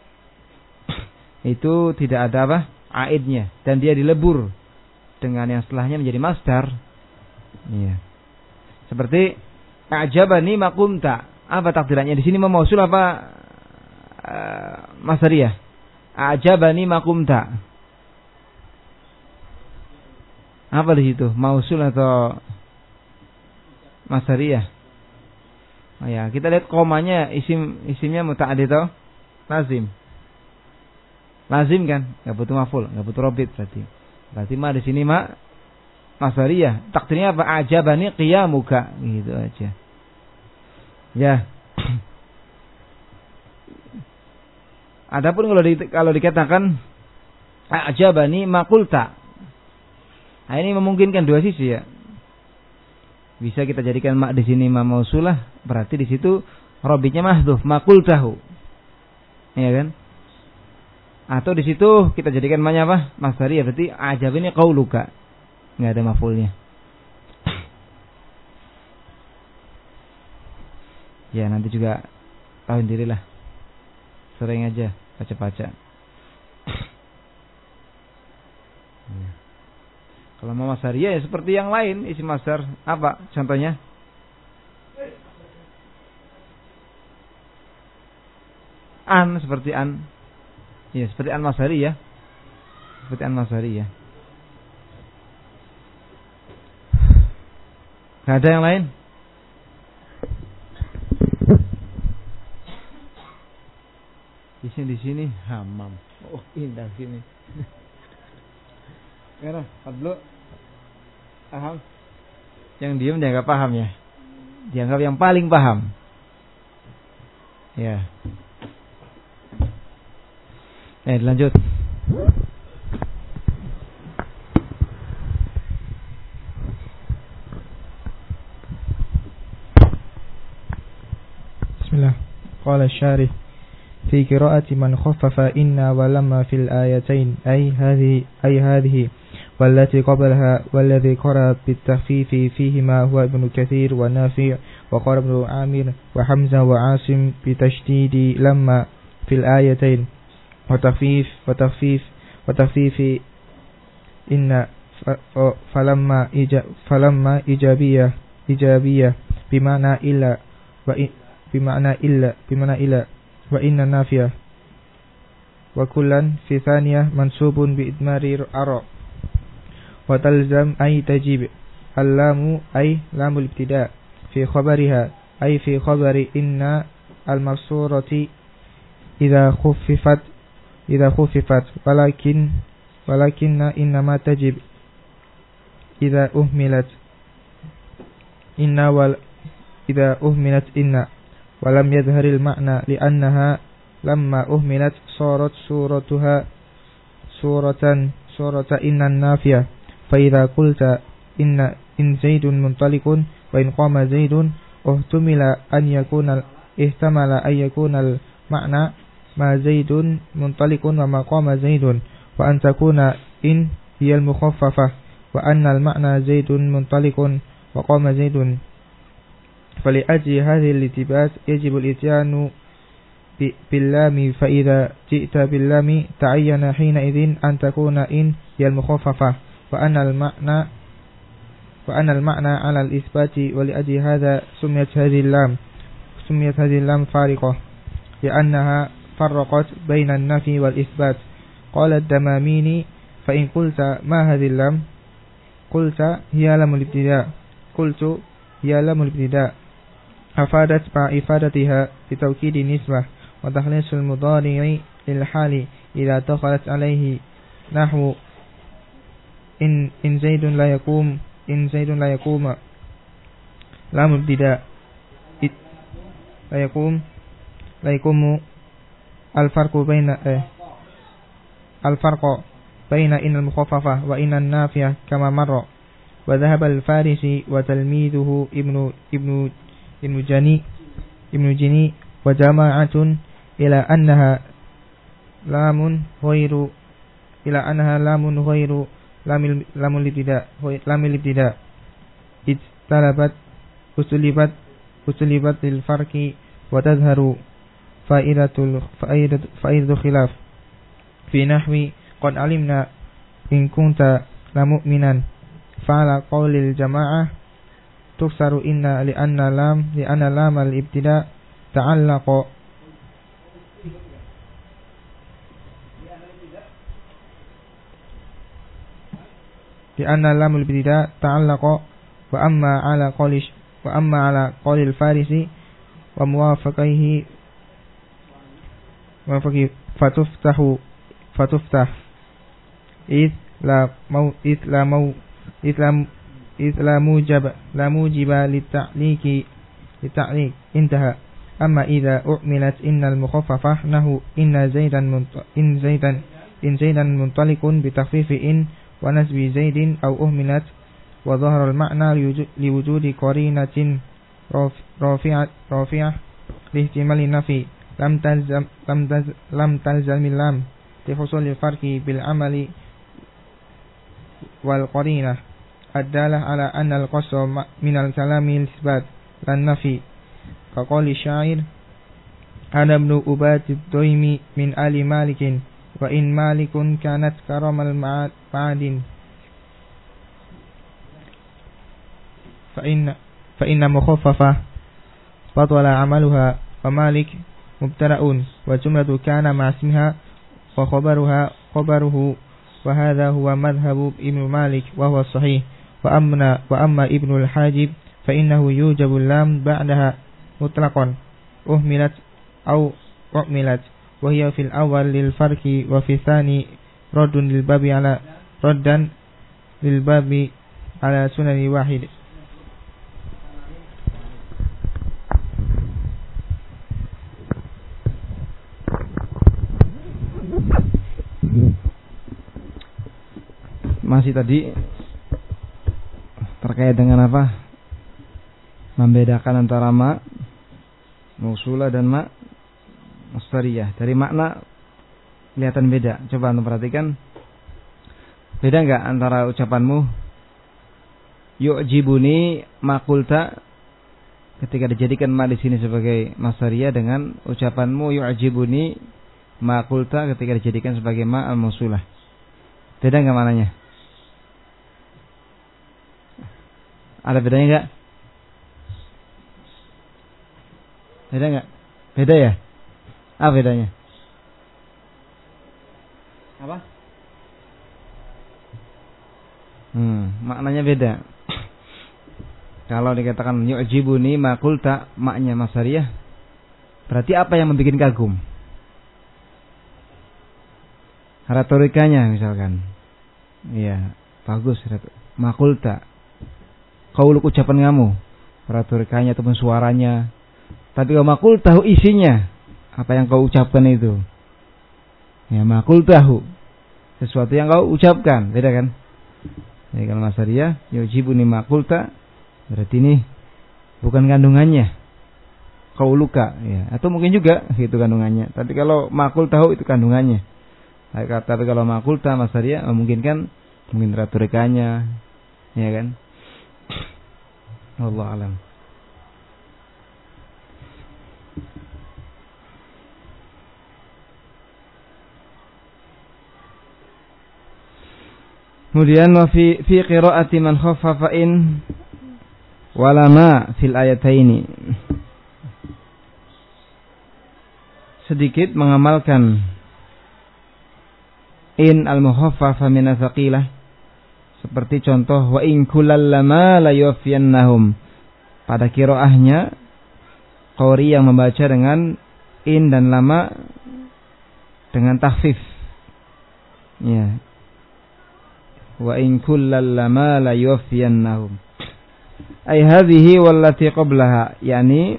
itu tidak ada apa aidnya dan dia dilebur dengan yang setelahnya menjadi masdar. Iya. Seperti a'jabani makunta. Apa takdirannya di sini memausul apa uh, masdariyah? A'jabani makunta. Apa di situ? Mausul atau masdariyah? Oh ya, kita lihat komanya isim isimnya muta'addid atau lazim. Lazim kan? Enggak butuh maf'ul, enggak butuh robit berarti. Berarti ma di sini ma masdariyah. Takdirnya apa? Ajabani qiyamuka. Gitu aja. Ya. Adapun kalau di, kalau dikatakan ajabani maqulta. Nah, ini memungkinkan dua sisi ya. Bisa kita jadikan ma di sini ma mausulah, berarti di situ robitnya mahdhuf maqultahu. Iya kan? Atau di situ kita jadikan ma-nya apa? Masdariyah, berarti ajab ini qauluka. Enggak ada maf'ulnya. Ya, nanti juga tahu dirilah. Sering aja baca-baca. Ya. Kalau mau masdariyah ya seperti yang lain, isi masdar. Apa contohnya? An, seperti an. Ya, seperti an-masari ya. Seperti an-masari ya. Gak ada yang lain? Di sini di sini hamam. Oh, indah sini. Mana? Fadlu. Paham? Yang diam dianggap paham ya. Dianggap yang paling paham. Ya. Eh, lanjut. Bismillah. Qala asy-syarih fi qira'ati man khaffafa inna wa lamma fil ayatain ay hadhihi ay hadhihi wallati qablaha walladhi qara bit takhfifi fihima huwa ibnu katsir wa nafi' wa qara ibnu amir wa hamzah wa asim bi tashdidi lamma fil ayatain وتخفيف وتخفيف وتخفيف إن فلما إجا فلما إيجابية إيجابية بمعنى إلا بمعنى إلا بمعنى إلا وإن نافية وكلا في ثانية منصوب بإدمار أرى وتلزم أي تجيب اللام أي لام الابتداء في خبرها أي في خبر إن المبصورة إذا خففت إذا خففت ولكن ولكن إنما تجب إذا أهملت إن وال إذا أهملت إن ولم يظهر المعنى لأنها لما أهملت صارت صورتها صورة صورة إن النافية. فإذا قلت إن إن زيد منطلق وإن قام زيد احتمل أن يكون احتمل أن يكون المعنى ما زيد منطلق وما قام زيد، وأن تكون إن هي المخففة وأن المعنى زيد منطلق وقام زيد. فلأجل هذه الالتباس يجب الإتيان باللام، فإذا جئت باللام تعين حينئذ أن تكون إن هي المخففة وأن المعنى وأن المعنى على الإثبات. ولأجل هذا سميت هذه اللام سميت هذه اللام فارقة لأنها فرقت بين النفي والإثبات. قال الدماميني: فإن قلت ما هذه اللام؟ قلت هي لام الابتداء قلت هي لام الابتداء أفادت مع إفادتها بتوكيد النسبة وتخليص المضارع للحال إذا دخلت عليه، نحو إن إن زيد لا يقوم إن زيد لا يقوم لام الابتداء لا يقوم لا يقوم الفرق بين اه الفرق بين إن المخففة وإن النافية كما مر. وذهب الفارسي وتلميذه ابن ابن ابن جني ابن جني وجماعة إلى أنها لام غير إلى أنها لام غير لام لام الابتداء لام الابتداء إذ طلبت أسلبت أسلبت للفرق وتظهر فائدة فائدة فائدة خلاف في نحو قد علمنا إن كنت لمؤمنا. فعلى قول الجماعة تكسر إن لأن لام لأن لام الابتداء تعلق لأن لام الابتداء تعلق. وأما على قول وأما على قول الفارسي وموافقيه فتفتح فتفتح إذ لا مو إذ لا مو إذ لا إذ لا موجب لا موجب للتعليق للتعليق انتهى. أما إذا أعملت إن المخففة نحو إن زيدا منط... إن زيدا إن زيدا منطلق بتخفيف إن ونسب زيد أو أهملت وظهر المعنى لوجود قرينة رافعة رافعة لاحتمال النفي لم تلزم لم تلزم, لم تلزم اللام لحصول الفرق بالعمل والقرينة الدالة على أن القصد من الكلام الإثبات لا النفي، كقول الشاعر: أنا ابن أبات الديم من آل مالك وإن مالك كانت كرم المعادن. فإن فإن مخففة بطل عملها ومالك مبتدأ وجملة كان مع اسمها وخبرها خبره، وهذا هو مذهب ابن مالك وهو الصحيح. وأما, وأما ابن الحاجب فإنه يوجب اللام بعدها مطلقا أهملت أو أعملت، وهي في الأول للفرق وفي الثاني رد للباب على ردا للباب على سنن واحد. Masih tadi terkait dengan apa? Membedakan antara ma mausulah dan ma masdariyah. Dari makna kelihatan beda. Coba anda perhatikan. Beda enggak antara ucapanmu yu'jibuni maqulta ketika dijadikan ma di sini sebagai masdariyah dengan ucapanmu yu'jibuni maqulta ketika dijadikan sebagai ma al-mausulah. Beda enggak maknanya? Ada bedanya enggak? Beda enggak? Beda ya? Apa bedanya? Apa? Hmm, maknanya beda. Kalau dikatakan yu'jibuni ma qulta, maknya masdariyah, berarti apa yang membuat kagum? Retorikanya misalkan. Iya, bagus ma qulta. Qauluk ucapan kamu, retorikanya ataupun suaranya. Tapi kalau ma qultahu isinya, apa yang kau ucapkan itu. Ya ma qultahu, sesuatu yang kau ucapkan, beda kan? Jadi kalau masdariyah yu'jibuni ma qulta, berarti ini bukan kandungannya, qauluka, ya. Atau mungkin juga itu kandungannya. Tapi kalau maqul tahu itu kandungannya. Tapi kalau maqul ta masdariyah memungkinkan mungkin retorikanya, ya kan? Wallahu alam. Kemudian wa fi fi qiraati man khaffafa in walama fil ayataini. Sedikit mengamalkan in al-mukhaffafa min atsaqilah, seperti contoh wa in kullama la yuwaffiyannahum. Pada qiraahnya qari yang membaca dengan in dan lama dengan takhfif. Ya. Wa in kullama la yuwaffiyannahum. Ay hadhihi wallati qablaha, yani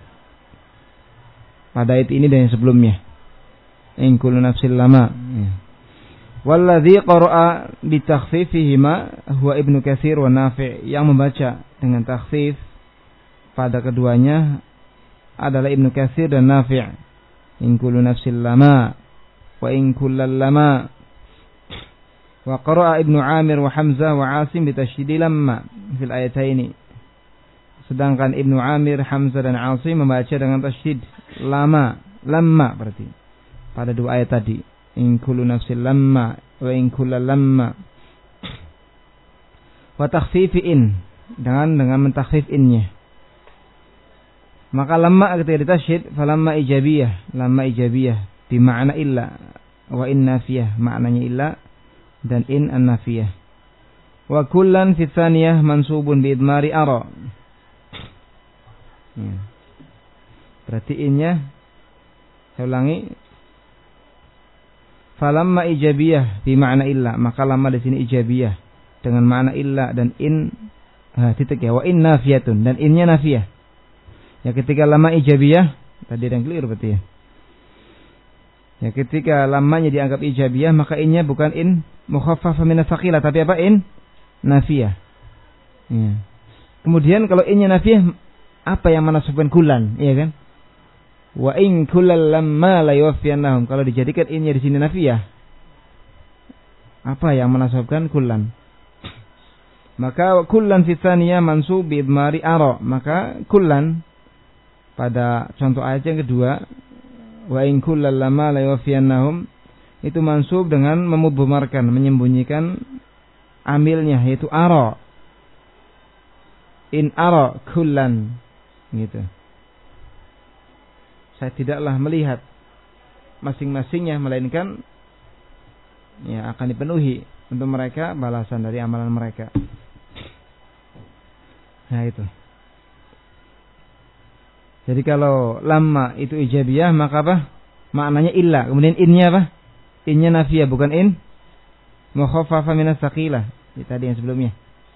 pada ayat ini dan yang sebelumnya. In kullu nafsin lama. Ya. Walladzi qara'a bi takhfifihima huwa Ibnu Katsir wa Nafi'. Yang membaca dengan takhfif pada keduanya adalah Ibnu Katsir dan Nafi'. In kullu nafsin lama wa in kullal lama. Wa qara'a Ibnu Amir wa Hamzah wa Asim bi tasydid lamma fil ayataini. Sedangkan Ibnu Amir, Hamzah dan Asim membaca dengan tasydid lama, lamma berarti pada dua ayat tadi. In kullu nafsin lamma wa in kullal lamma. Wa takhfifi in, dengan dengan mentakhfif innya. Maka lamma ketika ditasyid falamma ijabiyah, lamma ijabiyah bi makna illa, wa in nafiyah maknanya illa, dan in an-nafiyah. Wa kullan fi tsaniyah mansubun bi idmari ara. Ya. Berarti innya saya ulangi, falamma ijabiyah bi makna illa, maka lamma di sini ijabiyah dengan makna illa, dan in ha titik ya, wa in nafiyatun, dan innya nafiyah. Ya ketika lamma ijabiyah tadi ada yang keliru berarti ya. Ya ketika lamanya dianggap ijabiyah maka innya bukan in mukhaffafah min ats-tsaqilah, tapi apa? In nafiyah. Ya. Kemudian kalau innya nafiyah, apa yang menasabkan kulan, iya kan? Wa in kullal lamma la yuwaffiyannahum. Kalau dijadikan innya di sini nafiyah, apa yang menasabkan kulan? Maka kullan fi tsaniyah mansub bi idmari ara. Maka kullan pada contoh ayat yang kedua, wa in kullal lamma la yuwaffiyannahum, itu mansub dengan memudmarkan, menyembunyikan amilnya, yaitu ara. In ara kullan, gitu. Saya tidaklah melihat masing-masingnya, melainkan ya akan dipenuhi untuk mereka balasan dari amalan mereka. Nah itu. Jadi kalau lamma itu ijabiyah, maka apa? Maknanya illa. Kemudian innya apa? Innya nafiyah, bukan in mukhaffafa min ats-tsaqilah. Itu tadi yang sebelumnya.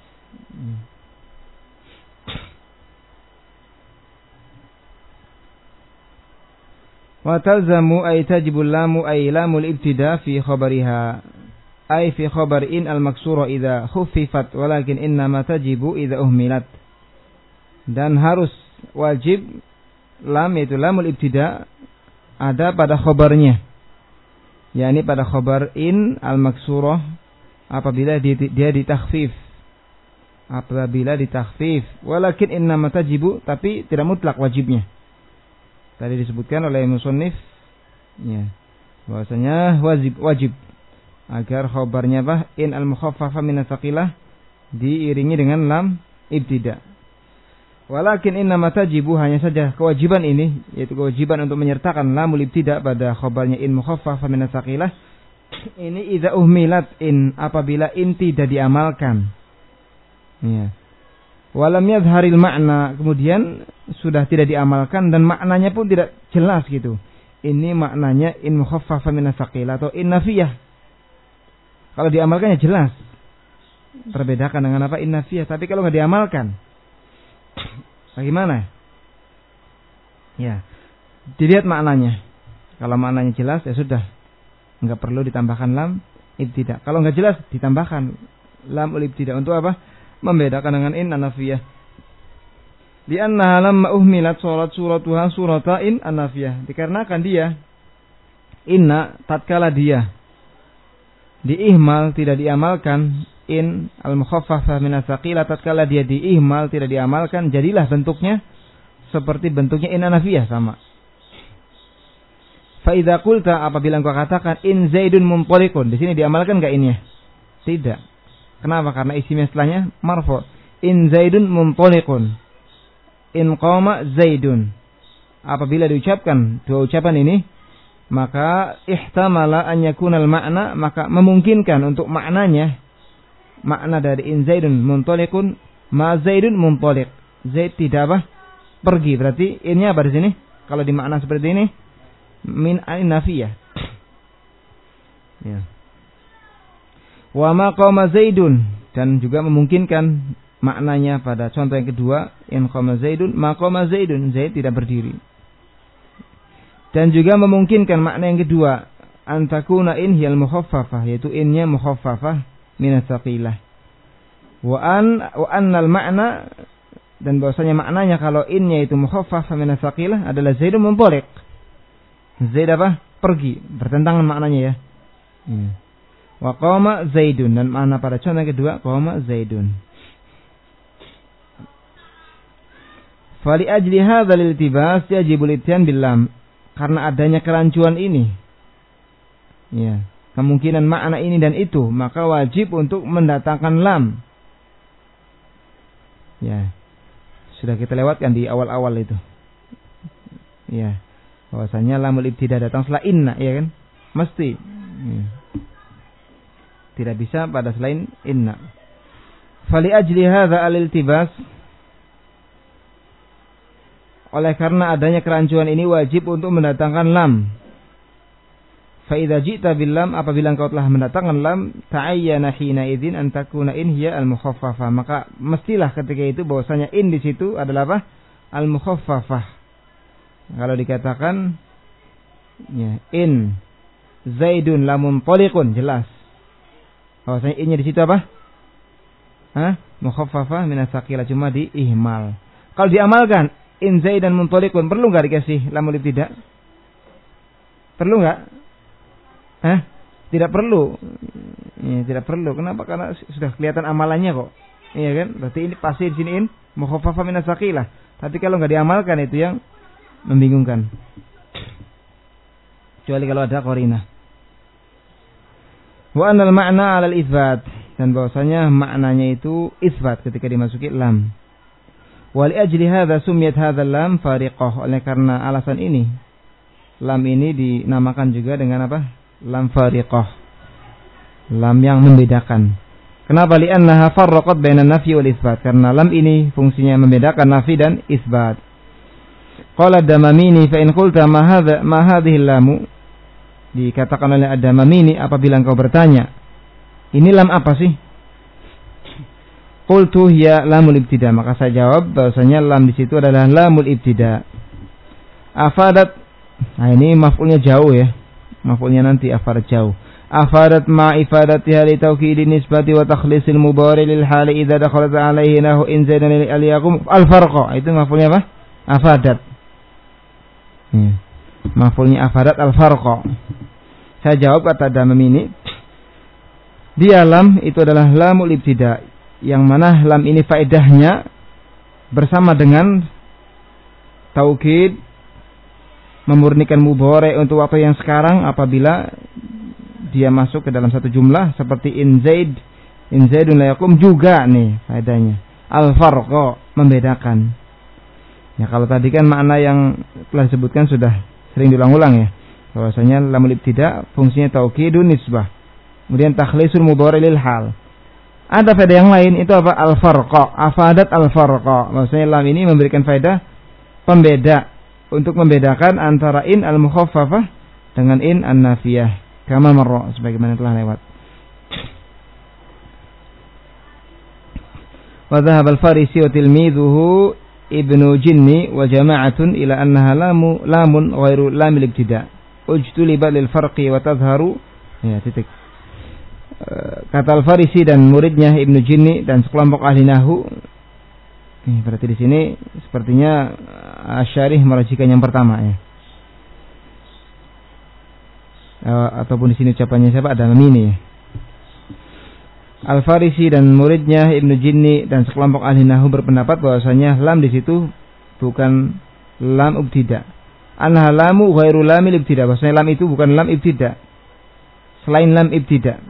Wa talzamu ay tajibul lamu ay lamul ibtida fi khabariha, ay fi khabar in al-maksura idza khuffifat, walakin innama tajibu idza uhmilat. Dan harus wajib lam, yaitu lamul ibtida, ada pada khabarnya, yakni pada khabar in al-maksurah apabila dia ditakhfif, apabila ditakhfif, walakin innama tajibu, tapi tidak mutlak wajibnya. Tadi disebutkan oleh musannif ya, bahwasanya wajib wajib agar khabarnya apa? In al-mukhaffafa min ats-tsaqilah diiringi dengan lam ibtida. Walakin innama tajibu, hanya saja kewajiban ini, yaitu kewajiban untuk menyertakan lamul ibtida pada khabarnya in mukhaffafa min ats-tsaqilah, ini idza uhmilat in, apabila in tidak diamalkan. Ya. Walam yadharil makna, kemudian sudah tidak diamalkan dan maknanya pun tidak jelas gitu. Ini maknanya in mukhaffafa minas tsaqila atau in nafiyah. Kalau diamalkannya jelas. Terbedakan dengan apa? In nafiyah. Tapi kalau nggak diamalkan, bagaimana? Ya, dilihat maknanya. Kalau maknanya jelas ya sudah, nggak perlu ditambahkan lam ibtida. Kalau nggak jelas ditambahkan lam ul ibtida untuk apa? Membedakan dengan in anafiyah. Lianna lamma uhmilat surat suratuha surata in anafiyah. Dikarenakan dia inna tatkala dia diihmal tidak diamalkan in al mukhaffafah min as-saqila, tatkala dia diihmal tidak diamalkan jadilah bentuknya seperti bentuknya in anafiyah sama. Fa idza qulta, apabila engkau katakan in zaidun muntaliqun, di sini diamalkan enggak innya? Tidak. Kenapa? Karena isimnya setelahnya marfu. In zaidun muntaliqun. In qama zaidun. Apabila diucapkan dua ucapan ini, maka ihtamala an yakuna al-ma'na, maka memungkinkan untuk maknanya, makna dari in zaidun muntaliqun ma zaidun muntaliq. Zaid tidak apa? Pergi. Berarti innya apa di sini? Kalau dimakna seperti ini min an-nafiyah. Ya. Wa ma qama zaidun, dan juga memungkinkan maknanya pada contoh yang kedua in qama zaidun ma qama zaidun, Zaid tidak berdiri. Dan juga memungkinkan makna yang kedua antakuna in hiyal mukhaffafah, yaitu innya mukhaffafah min as-saqilah. Wa an wa annal ma'na, dan bahwasanya maknanya kalau innya itu mukhaffafah min as-saqilah adalah zaidun muntaliq. Zaid apa? Pergi. Bertentangan maknanya ya. Hmm. Wa qama zaidun, dan makna pada contoh yang kedua qama zaidun. Fali ajli hadzal iltibas yajibul ityan bil lam, karena adanya kerancuan ini, ya, kemungkinan makna ini dan itu, maka wajib untuk mendatangkan lam. Ya, sudah kita lewatkan di awal-awal itu. Ya, bahwasanya lamul ibtida datang setelah inna, ya kan? Mesti. Ya. Tidak bisa pada selain inna. Fali ajli hadza al-iltibas, oleh karena adanya kerancuan ini wajib untuk mendatangkan lam. Fa idza ji'ta bil lam, apabila engkau telah mendatangkan lam, ta'ayyana hina idzin an takuna in hiya al-mukhaffafah, maka mestilah ketika itu bahwasanya in di situ adalah apa? Al-mukhaffafah. Kalau dikatakan ya, in zaidun lamun taliqun, jelas bahwasanya innya di situ apa? Hah? Mukhaffafah min as-saqilah, cuma di ihmal. Kalau diamalkan in zaidan muntaliqun, perlu enggak dikasih lamul ibtida? Perlu enggak? Hah? Tidak perlu. Ya, tidak perlu. Kenapa? Karena sudah kelihatan amalannya kok. Iya kan? Berarti ini pasti di sini in mukhaffafah min as-saqilah. Tapi kalau enggak diamalkan itu yang membingungkan. Kecuali kalau ada qarinah. Wa anal ma'na 'alal itsbat, dan bahwasanya maknanya itu isbat ketika dimasuki lam. Wa li ajli hadza sumiyat hadzal lam fariqah, oleh karena alasan ini lam ini dinamakan juga dengan apa? Lam fariqah. Lam yang membedakan. Kenapa? Li annaha farraqat bainan nafyi wal itsbat, karena lam ini fungsinya membedakan nafi dan isbat. Qala ad-Damamini fa in qulta ma hadza ma hadhihi lamu, dikatakan oleh Ad-Damamini apabila engkau bertanya, ini lam apa sih? Qultu hiya lamul ibtida, maka saya jawab bahwasanya lam di situ adalah lamul ibtida. Afadat, nah ini maf'ulnya jauh ya, maf'ulnya nanti afadat jauh. Afadat ma ifadatiha li tawkidin nisbati wa takhlisil mudhari lil hali idza dakhalat alaihi nahu in zaidan al yaqum al farqa, itu maf'ulnya apa? Afadat. Hmm. Maf'ulnya afadat al farqa. Saya jawab kata Damamini, dia lam itu adalah lamul ibtida, yang mana lam ini faedahnya bersama dengan taukid, memurnikan mudhari untuk waktu yang sekarang apabila dia masuk ke dalam satu jumlah seperti in zaid, in zaidun la yaqum, juga nih faedahnya al farqa, membedakan. Ya, kalau tadi kan makna yang telah disebutkan sudah sering diulang-ulang ya, bahwasanya lamul ibtida fungsinya taukidun nisbah, kemudian takhlisul mudhari lil hal. Ada faedah yang lain, itu apa? Al-farqa, afadat al-farqa. Maksudnya lam ini memberikan faedah pembeda, untuk membedakan antara in al-mukhaffafah dengan in an-nafiyah. Kama marra, sebagaimana telah lewat. Wa dhahaba al-Farisi wa tilmidhuhu Ibnu Jinni wa jama'atun ila annaha lamu lamun ghairu lamil ibtida. Ujtuliba lil farqi wa tadhharu. Ya, titik. Kata Al-Farisi dan muridnya Ibnu Jinni dan sekelompok ahli nahwu. Ini berarti di sini sepertinya Asy-Syarih merajikan yang pertama ya. Ataupun di sini ucapannya siapa? Ada ini ya. Al-Farisi dan muridnya Ibnu Jinni dan sekelompok ahli nahwu berpendapat bahwasanya lam di situ bukan lam ibtida. Anha lamu ghairu lamil ibtida. Bahwasanya lam itu bukan lam ibtida. Selain lam ibtida.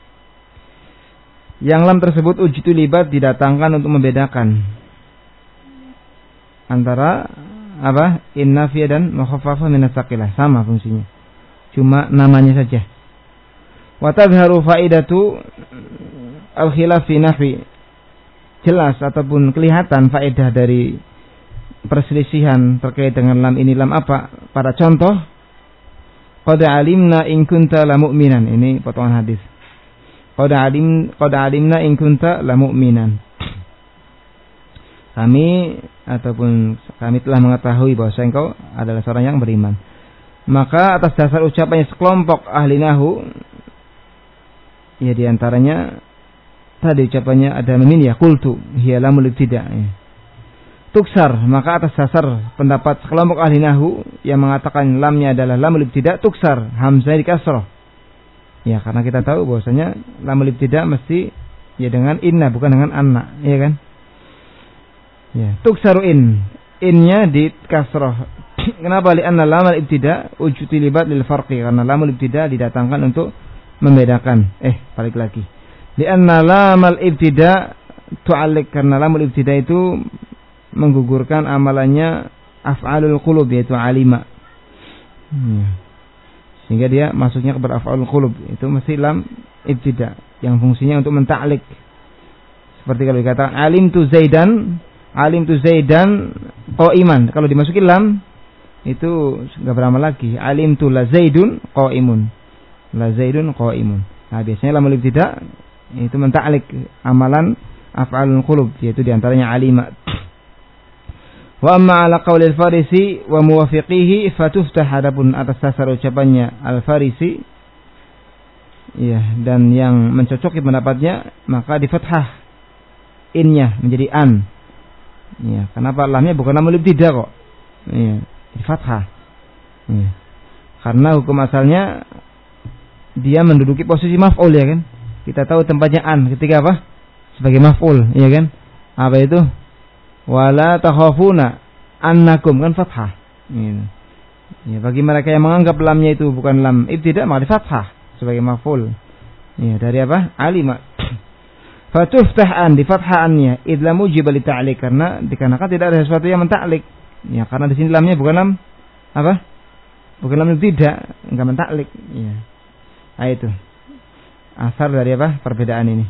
Yang lam tersebut ujtulibat didatangkan untuk membedakan antara apa? In-nafiyah dan mukhaffafah min as-saqilah, sama fungsinya. Cuma namanya saja. Wa tadhharu faidatu al-khilaf fi nahwi. Jelas ataupun kelihatan faedah dari perselisihan terkait dengan lam ini lam apa? Pada contoh, qad alimna in kunta la mu'minan. Ini potongan hadis. Qad alim qad alimna in kunta la mu'minan. Kami ataupun kami telah mengetahui bahwa engkau adalah seorang yang beriman. Maka atas dasar ucapannya sekelompok ahli nahwu, ya diantaranya tadi ucapannya ada min ya qultu hiya lamul ibtida. Ya. Tuksar, maka atas dasar pendapat sekelompok ahli nahwu yang mengatakan lamnya adalah lamul ibtida, tuksar, hamzah di kasrah. Ya, karena kita tahu bahwasanya lamul ibtida mesti ya dengan inna bukan dengan anna, ya kan? Ya, tuksaru in. Innya di kasrah. Kenapa? Li anna lamul ibtida ujtilibat lil farqi, karena lamul ibtida didatangkan untuk membedakan. Eh, balik lagi. Li anna lamul ibtida tu'alliq, karena lamul ibtida itu menggugurkan amalannya af'alul qulub, yaitu alima. Ya. Sehingga dia masuknya kepada af'alul qulub, itu mesti lam ibtida yang fungsinya untuk mentaklik. Seperti kalau dikatakan alimtu zaidan, alimtu zaidan qa'iman, kalau dimasukin lam itu enggak beramal lagi. Alimtu la zaidun qa'imun, la zaidun qa'imun. Nah, biasanya lam ibtida itu mentaklik amalan af'alul qulub, yaitu diantaranya alima. Wa amma ala qawli al-Farisi wa muwafiqihi fatuftah, adapun atas dasar ucapannya al-Farisi ya dan yang mencocoki pendapatnya maka di fathah innya menjadi an. Ya, kenapa lamnya bukan lamul ibtida kok? Ya, di fathah. Ya. Karena hukum asalnya dia menduduki posisi maf'ul, ya kan? Kita tahu tempatnya an ketika apa? Sebagai maf'ul, ya kan? Apa itu? Wala takhafuna annakum, kan fathah. Ya. Ya, bagi mereka yang menganggap lamnya itu bukan lam ibtida maka di fathah sebagai maf'ul. Ya, dari apa? Alima. Fatuftah'an, di fathaannya idza mujib li ta'liq, karena dikarenakan tidak ada sesuatu yang mentaklik. Ya, karena di sini lamnya bukan lam apa? Bukan lam ibtida, enggak mentaklik. Ya. Nah, itu asal dari apa? Perbedaan ini.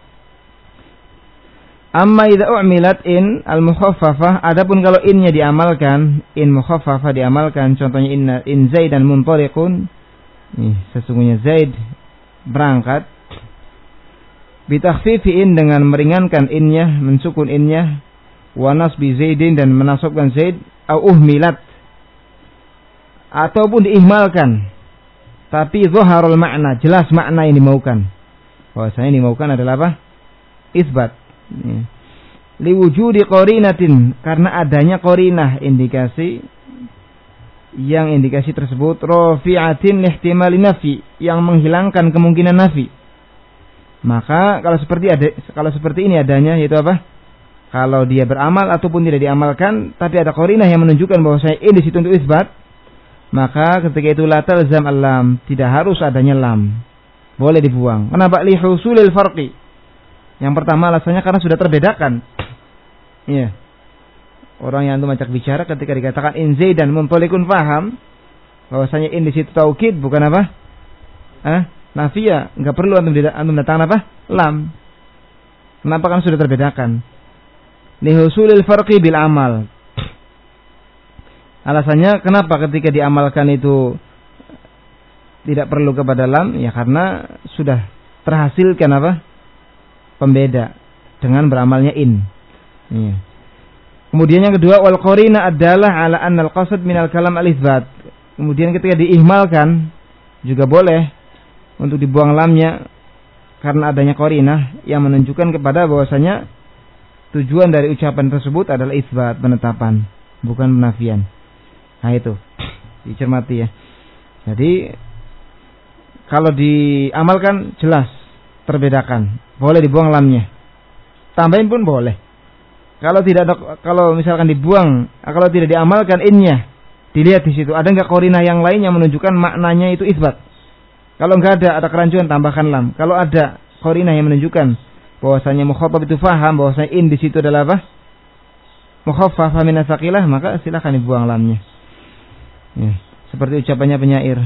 Amma idza u'milat in al-mukhaffafah, adapun kalau innya diamalkan, in mukhaffafah diamalkan, contohnya inna in Zaidan muntaliqun, nih sesungguhnya Zaid berangkat, bitakhfifi in dengan meringankan innya, mensukun innya, wa nasbi Zaidin dan menasabkan Zaid, au uhmilat ataupun diihmalkan, tapi zaharul makna, jelas makna yang dimaukan. Bahwasanya yang dimaukan adalah apa? Isbat. Ya. Liwujudi qarinatin, karena adanya qarinah, indikasi yang indikasi tersebut rafi'atin lihtimali nafi, yang menghilangkan kemungkinan nafi. Maka kalau seperti ada kalau seperti ini adanya, yaitu apa? Kalau dia beramal ataupun tidak diamalkan tapi ada qarinah yang menunjukkan bahwa saya ini di situ untuk isbat, maka ketika itu la talzam al-lam, tidak harus adanya lam. Boleh dibuang. Kenapa? Li husulil farqi. Yang pertama alasannya karena sudah terbedakan. Iya. Orang yang antum ajak bicara ketika dikatakan in Zaidan muntalikun, paham bahwasanya in di situ taukid bukan apa? Ah, nafiyah, enggak perlu antum antum datang apa? Lam. Kenapa kan sudah terbedakan? Lihusulil farqi bil amal. Alasannya kenapa ketika diamalkan itu tidak perlu kepada lam? Ya karena sudah terhasilkan apa? Pembeda dengan beramalnya in. Ya. Kemudian yang kedua, wal qarina adalah ala anna al-qasd min al-kalam al-itsbat. Kemudian ketika diihmalkan juga boleh untuk dibuang lamnya karena adanya qarinah yang menunjukkan kepada bahwasanya tujuan dari ucapan tersebut adalah itsbat, penetapan, bukan penafian. Nah itu dicermati ya. Jadi kalau diamalkan jelas terbedakan, boleh dibuang lamnya. Tambahin pun boleh. Kalau tidak ada, kalau misalkan dibuang, kalau tidak diamalkan innya, dilihat di situ ada enggak qarinah yang lain yang menunjukkan maknanya itu itsbat. Kalau enggak ada, ada kerancuan, tambahkan lam. Kalau ada qarinah yang menunjukkan bahwasanya mukhatab itu faham bahwasanya in di situ adalah apa? Mukhaffafah min as-saqilah, maka silakan dibuang lamnya. Ya, seperti ucapannya penyair.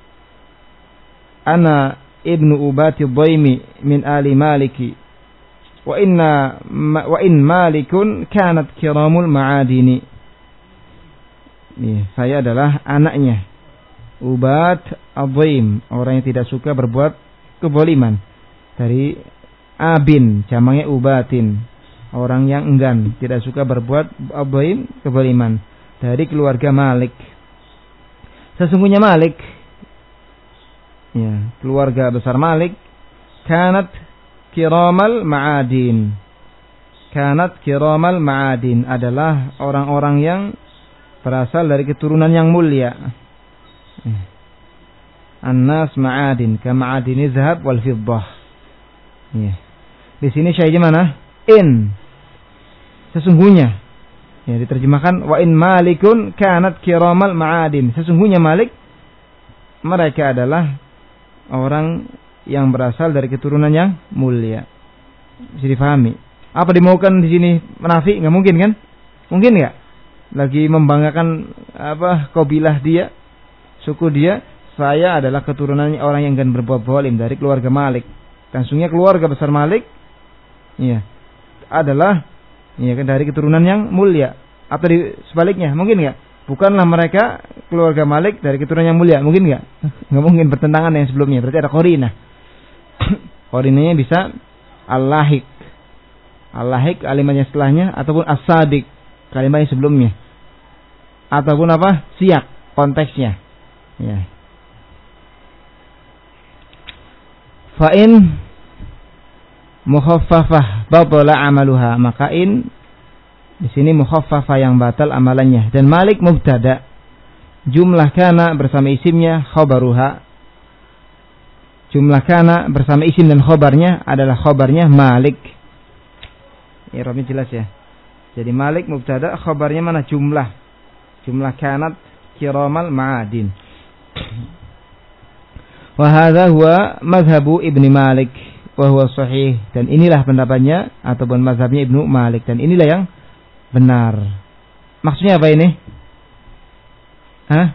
Ana ibnu Ubati Dhaimi min ali Maliki. Wa inna ma, wa in malikun kanat kiramul ma'adini. Nih, saya adalah anaknya Ubat Adhim, orang yang tidak suka berbuat keboliman. Dari abin, jamangnya ubatin, orang yang enggan, tidak suka berbuat adhim, keboliman. Dari keluarga Malik. Sesungguhnya Malik, ya, keluarga besar Malik, kanat kiramal ma'adin. Kanat kiramal ma'adin adalah orang-orang yang berasal dari keturunan yang mulia. An-nas ma'adin, ka ma'adini zahab wal fiddah. Ya. Di sini syahidnya mana? In. Sesungguhnya. Ya, diterjemahkan wa in malikun kanat kiramal ma'adin. Sesungguhnya Malik, mereka adalah orang yang berasal dari keturunan yang mulia. Bisa difahami. Apa dimaukan di sini menafi? Nggak mungkin kan? Mungkin nggak? Lagi membanggakan apa kabilah dia, suku dia. Saya adalah keturunan orang yang akan berbuat zalim dari keluarga Malik. Langsungnya keluarga besar Malik, iya, adalah iya dari keturunan yang mulia. Atau di, sebaliknya, mungkin nggak? Bukanlah mereka keluarga Malik dari keturunan yang mulia, mungkin nggak? Nggak mungkin, bertentangan yang sebelumnya. Berarti ada qarinah. Qarinahnya bisa al-lahik, al-lahik kalimatnya setelahnya, ataupun as-sadiq kalimatnya sebelumnya, ataupun apa? Siyak konteksnya. Ya. Fa'in mukhaffafah batala amaluha, maka in di sini mukhaffafah yang batal amalannya. Dan Malik mubtada, jumlah kana bersama isimnya khabaruha. Jumlah kana bersama isim dan khabarnya adalah khabarnya Malik. I'rabnya jelas ya. Jadi Malik mubtada, khabarnya mana? Jumlah. Jumlah kanat kiramal ma'adin. Wa hadza huwa mazhabu Ibnu Malik wa huwa sahih, dan inilah pendapatnya ataupun mazhabnya Ibnu Malik, dan inilah yang benar. Maksudnya apa ini? Hah?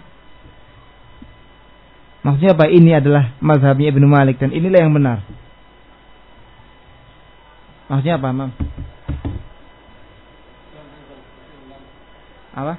Maksudnya apa? Ini adalah mazhabnya Ibnu Malik dan inilah yang benar. Maksudnya apa, Mam? Apa?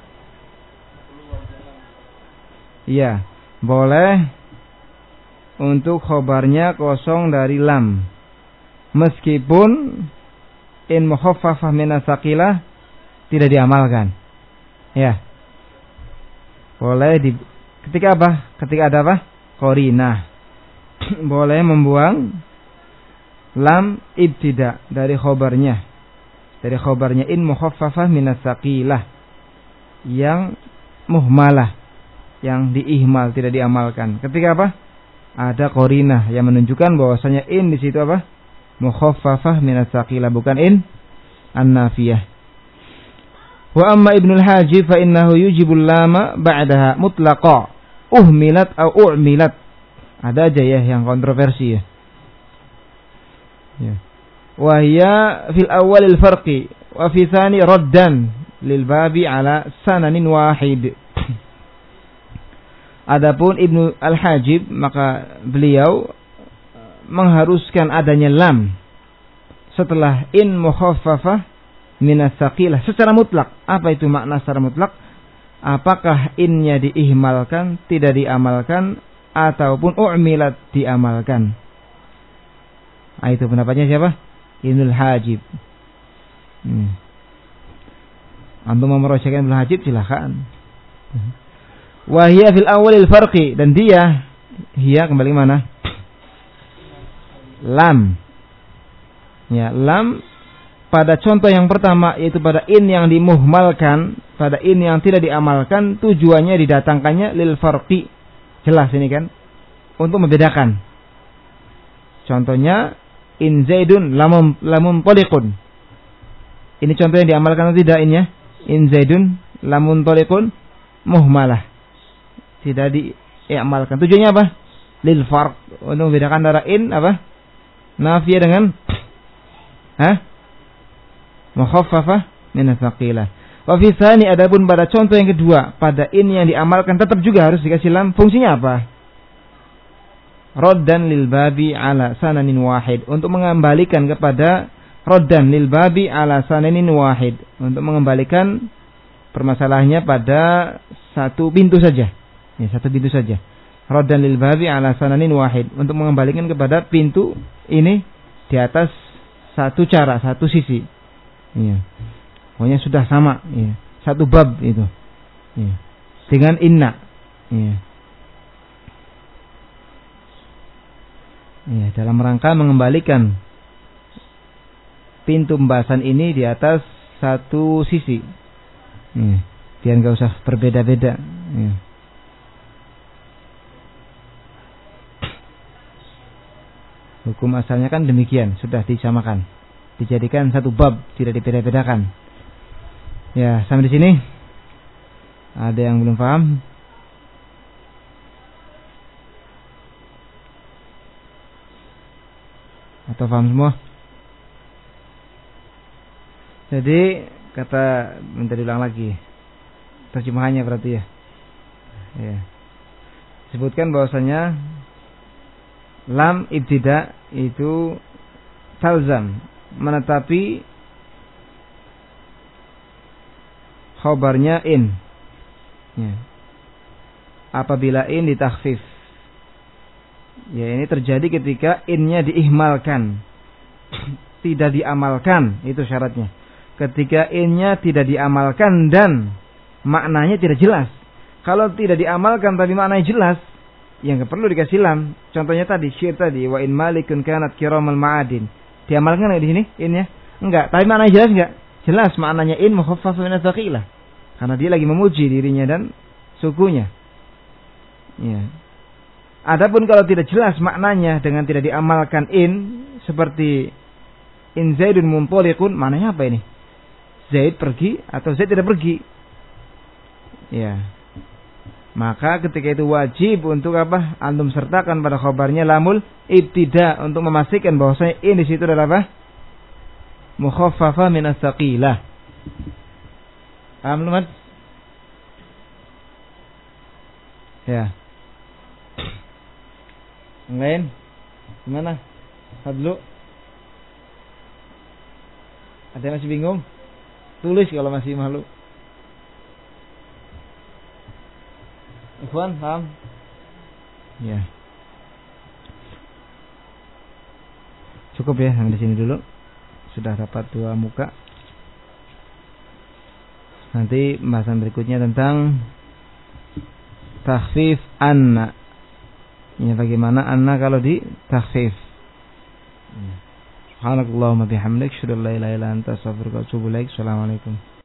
Iya, boleh untuk khobarnya kosong dari lam, meskipun in mukhaffafah min as-saqilah tidak diamalkan. Ya. Boleh di ketika apa? Ketika ada apa? Qarinah. Boleh membuang lam ibtida dari khobarnya. Dari khobarnya in mukhaffafah min as-saqilah, yang muhmalah, yang diihmal, tidak diamalkan. Ketika apa? Ada qarinah yang menunjukkan bahwasanya in di situ apa? Mukhaffafah min as-saqilah, bukan in an-nafiyah. Wa amma Ibnu al-Hajib fa innahu yujibul lama ba'daha mutlaqa uhmilat au u'milat. Ada aja ya yang kontroversi ya. Ya. Wa hiya fil awwalil farqi wa fi tsani raddan lil babi ala sananin wahid. Adapun Ibnu al-Hajib, maka beliau mengharuskan adanya lam setelah in mukhaffafah minas tsaqilah secara mutlak. Apa itu makna secara mutlak? Apakah innya diihmalkan, tidak diamalkan, ataupun u'milat diamalkan? Nah, itu pendapatnya siapa? Ibnul Hajib. Hmm. Antum mau merosakkan Ibnul Hajib silakan. Wahia fil awalil farqi, dan dia hiya kembali mana? Lam. Ya, lam pada contoh yang pertama yaitu pada in yang dimuhmalkan, pada in yang tidak diamalkan, tujuannya didatangkannya lil farqi. Jelas ini kan? Untuk membedakan. Contohnya in Zaidun lamun lamun taliqun. Ini contoh yang diamalkan atau tidak innya? In Zaidun lamun taliqun muhmalah. Tidak diamalkan. Tujuannya apa? Lil farq, untuk membedakan antara in apa? Nafiyah dengan ha? Mukhaffafah min ats-tsaqilah. Wa fi tsani, adapun pada contoh yang kedua, pada in yang diamalkan tetap juga harus dikasih lam. Fungsinya apa? Raddan lil babi ala sananin wahid, untuk mengembalikan kepada raddan lil babi ala sananin wahid, untuk mengembalikan permasalahannya pada satu pintu saja. Ya, satu pintu saja. Raddan lil babi ala sananin wahid, untuk mengembalikan kepada pintu ini di atas satu cara, satu sisi. Iya. Pokoknya sudah sama, iya. Satu bab itu. Iya. Dengan inna. Iya. Iya, dalam rangka mengembalikan pintu pembahasan ini di atas satu sisi. Iya. Biar enggak usah berbeda-beda. Iya. Hukum asalnya kan demikian, sudah disamakan, dijadikan satu bab, tidak dibeda-bedakan. Ya, sampai di sini. Ada yang belum paham? Atau paham semua? Jadi kata minta diulang lagi terjemahannya berarti ya. Ya. Sebutkan bahwasanya lam ibtida itu talzam, menetapi khabarnya in. Ya. Apabila in ditakhfif. Ya, ini terjadi ketika innya diihmalkan, tidak diamalkan, itu syaratnya. Ketika innya tidak diamalkan dan maknanya tidak jelas. Kalau tidak diamalkan tapi maknanya jelas, yang perlu dikasih lam. Contohnya tadi syair tadi, wa in malikun kanat kiramal ma'adin. Diamalkan enggak di sini innya? Enggak, tapi maknanya jelas enggak? Jelas maknanya in mukhaffafah min ats-tsaqilah. Karena dia lagi memuji dirinya dan sukunya. Ya. Adapun kalau tidak jelas maknanya dengan tidak diamalkan in, seperti in Zaidun muntaliqun, maknanya apa ini? Zaid pergi atau Zaid tidak pergi? Ya. Maka ketika itu wajib untuk apa? Antum sertakan pada khabarnya lamul ibtida, untuk memastikan bahwasanya in di situ adalah apa? Mukhaffafah min ats-tsaqilah. Paham belum, Mas? Ya. Yang lain? Gimana? Fadlu? Ada yang masih bingung? Tulis kalau masih malu. Ikhwan, paham? Ya. Cukup ya, sampai di sini dulu. Sudah dapat dua muka. Nanti pembahasan berikutnya tentang takhfif anna. Ya, bagaimana anna kalau di takhfif. Subhanakallahumma bihamdik, asyhadu an la ilaha illa anta, astaghfiruka wa atubu ilaik. Assalamualaikum.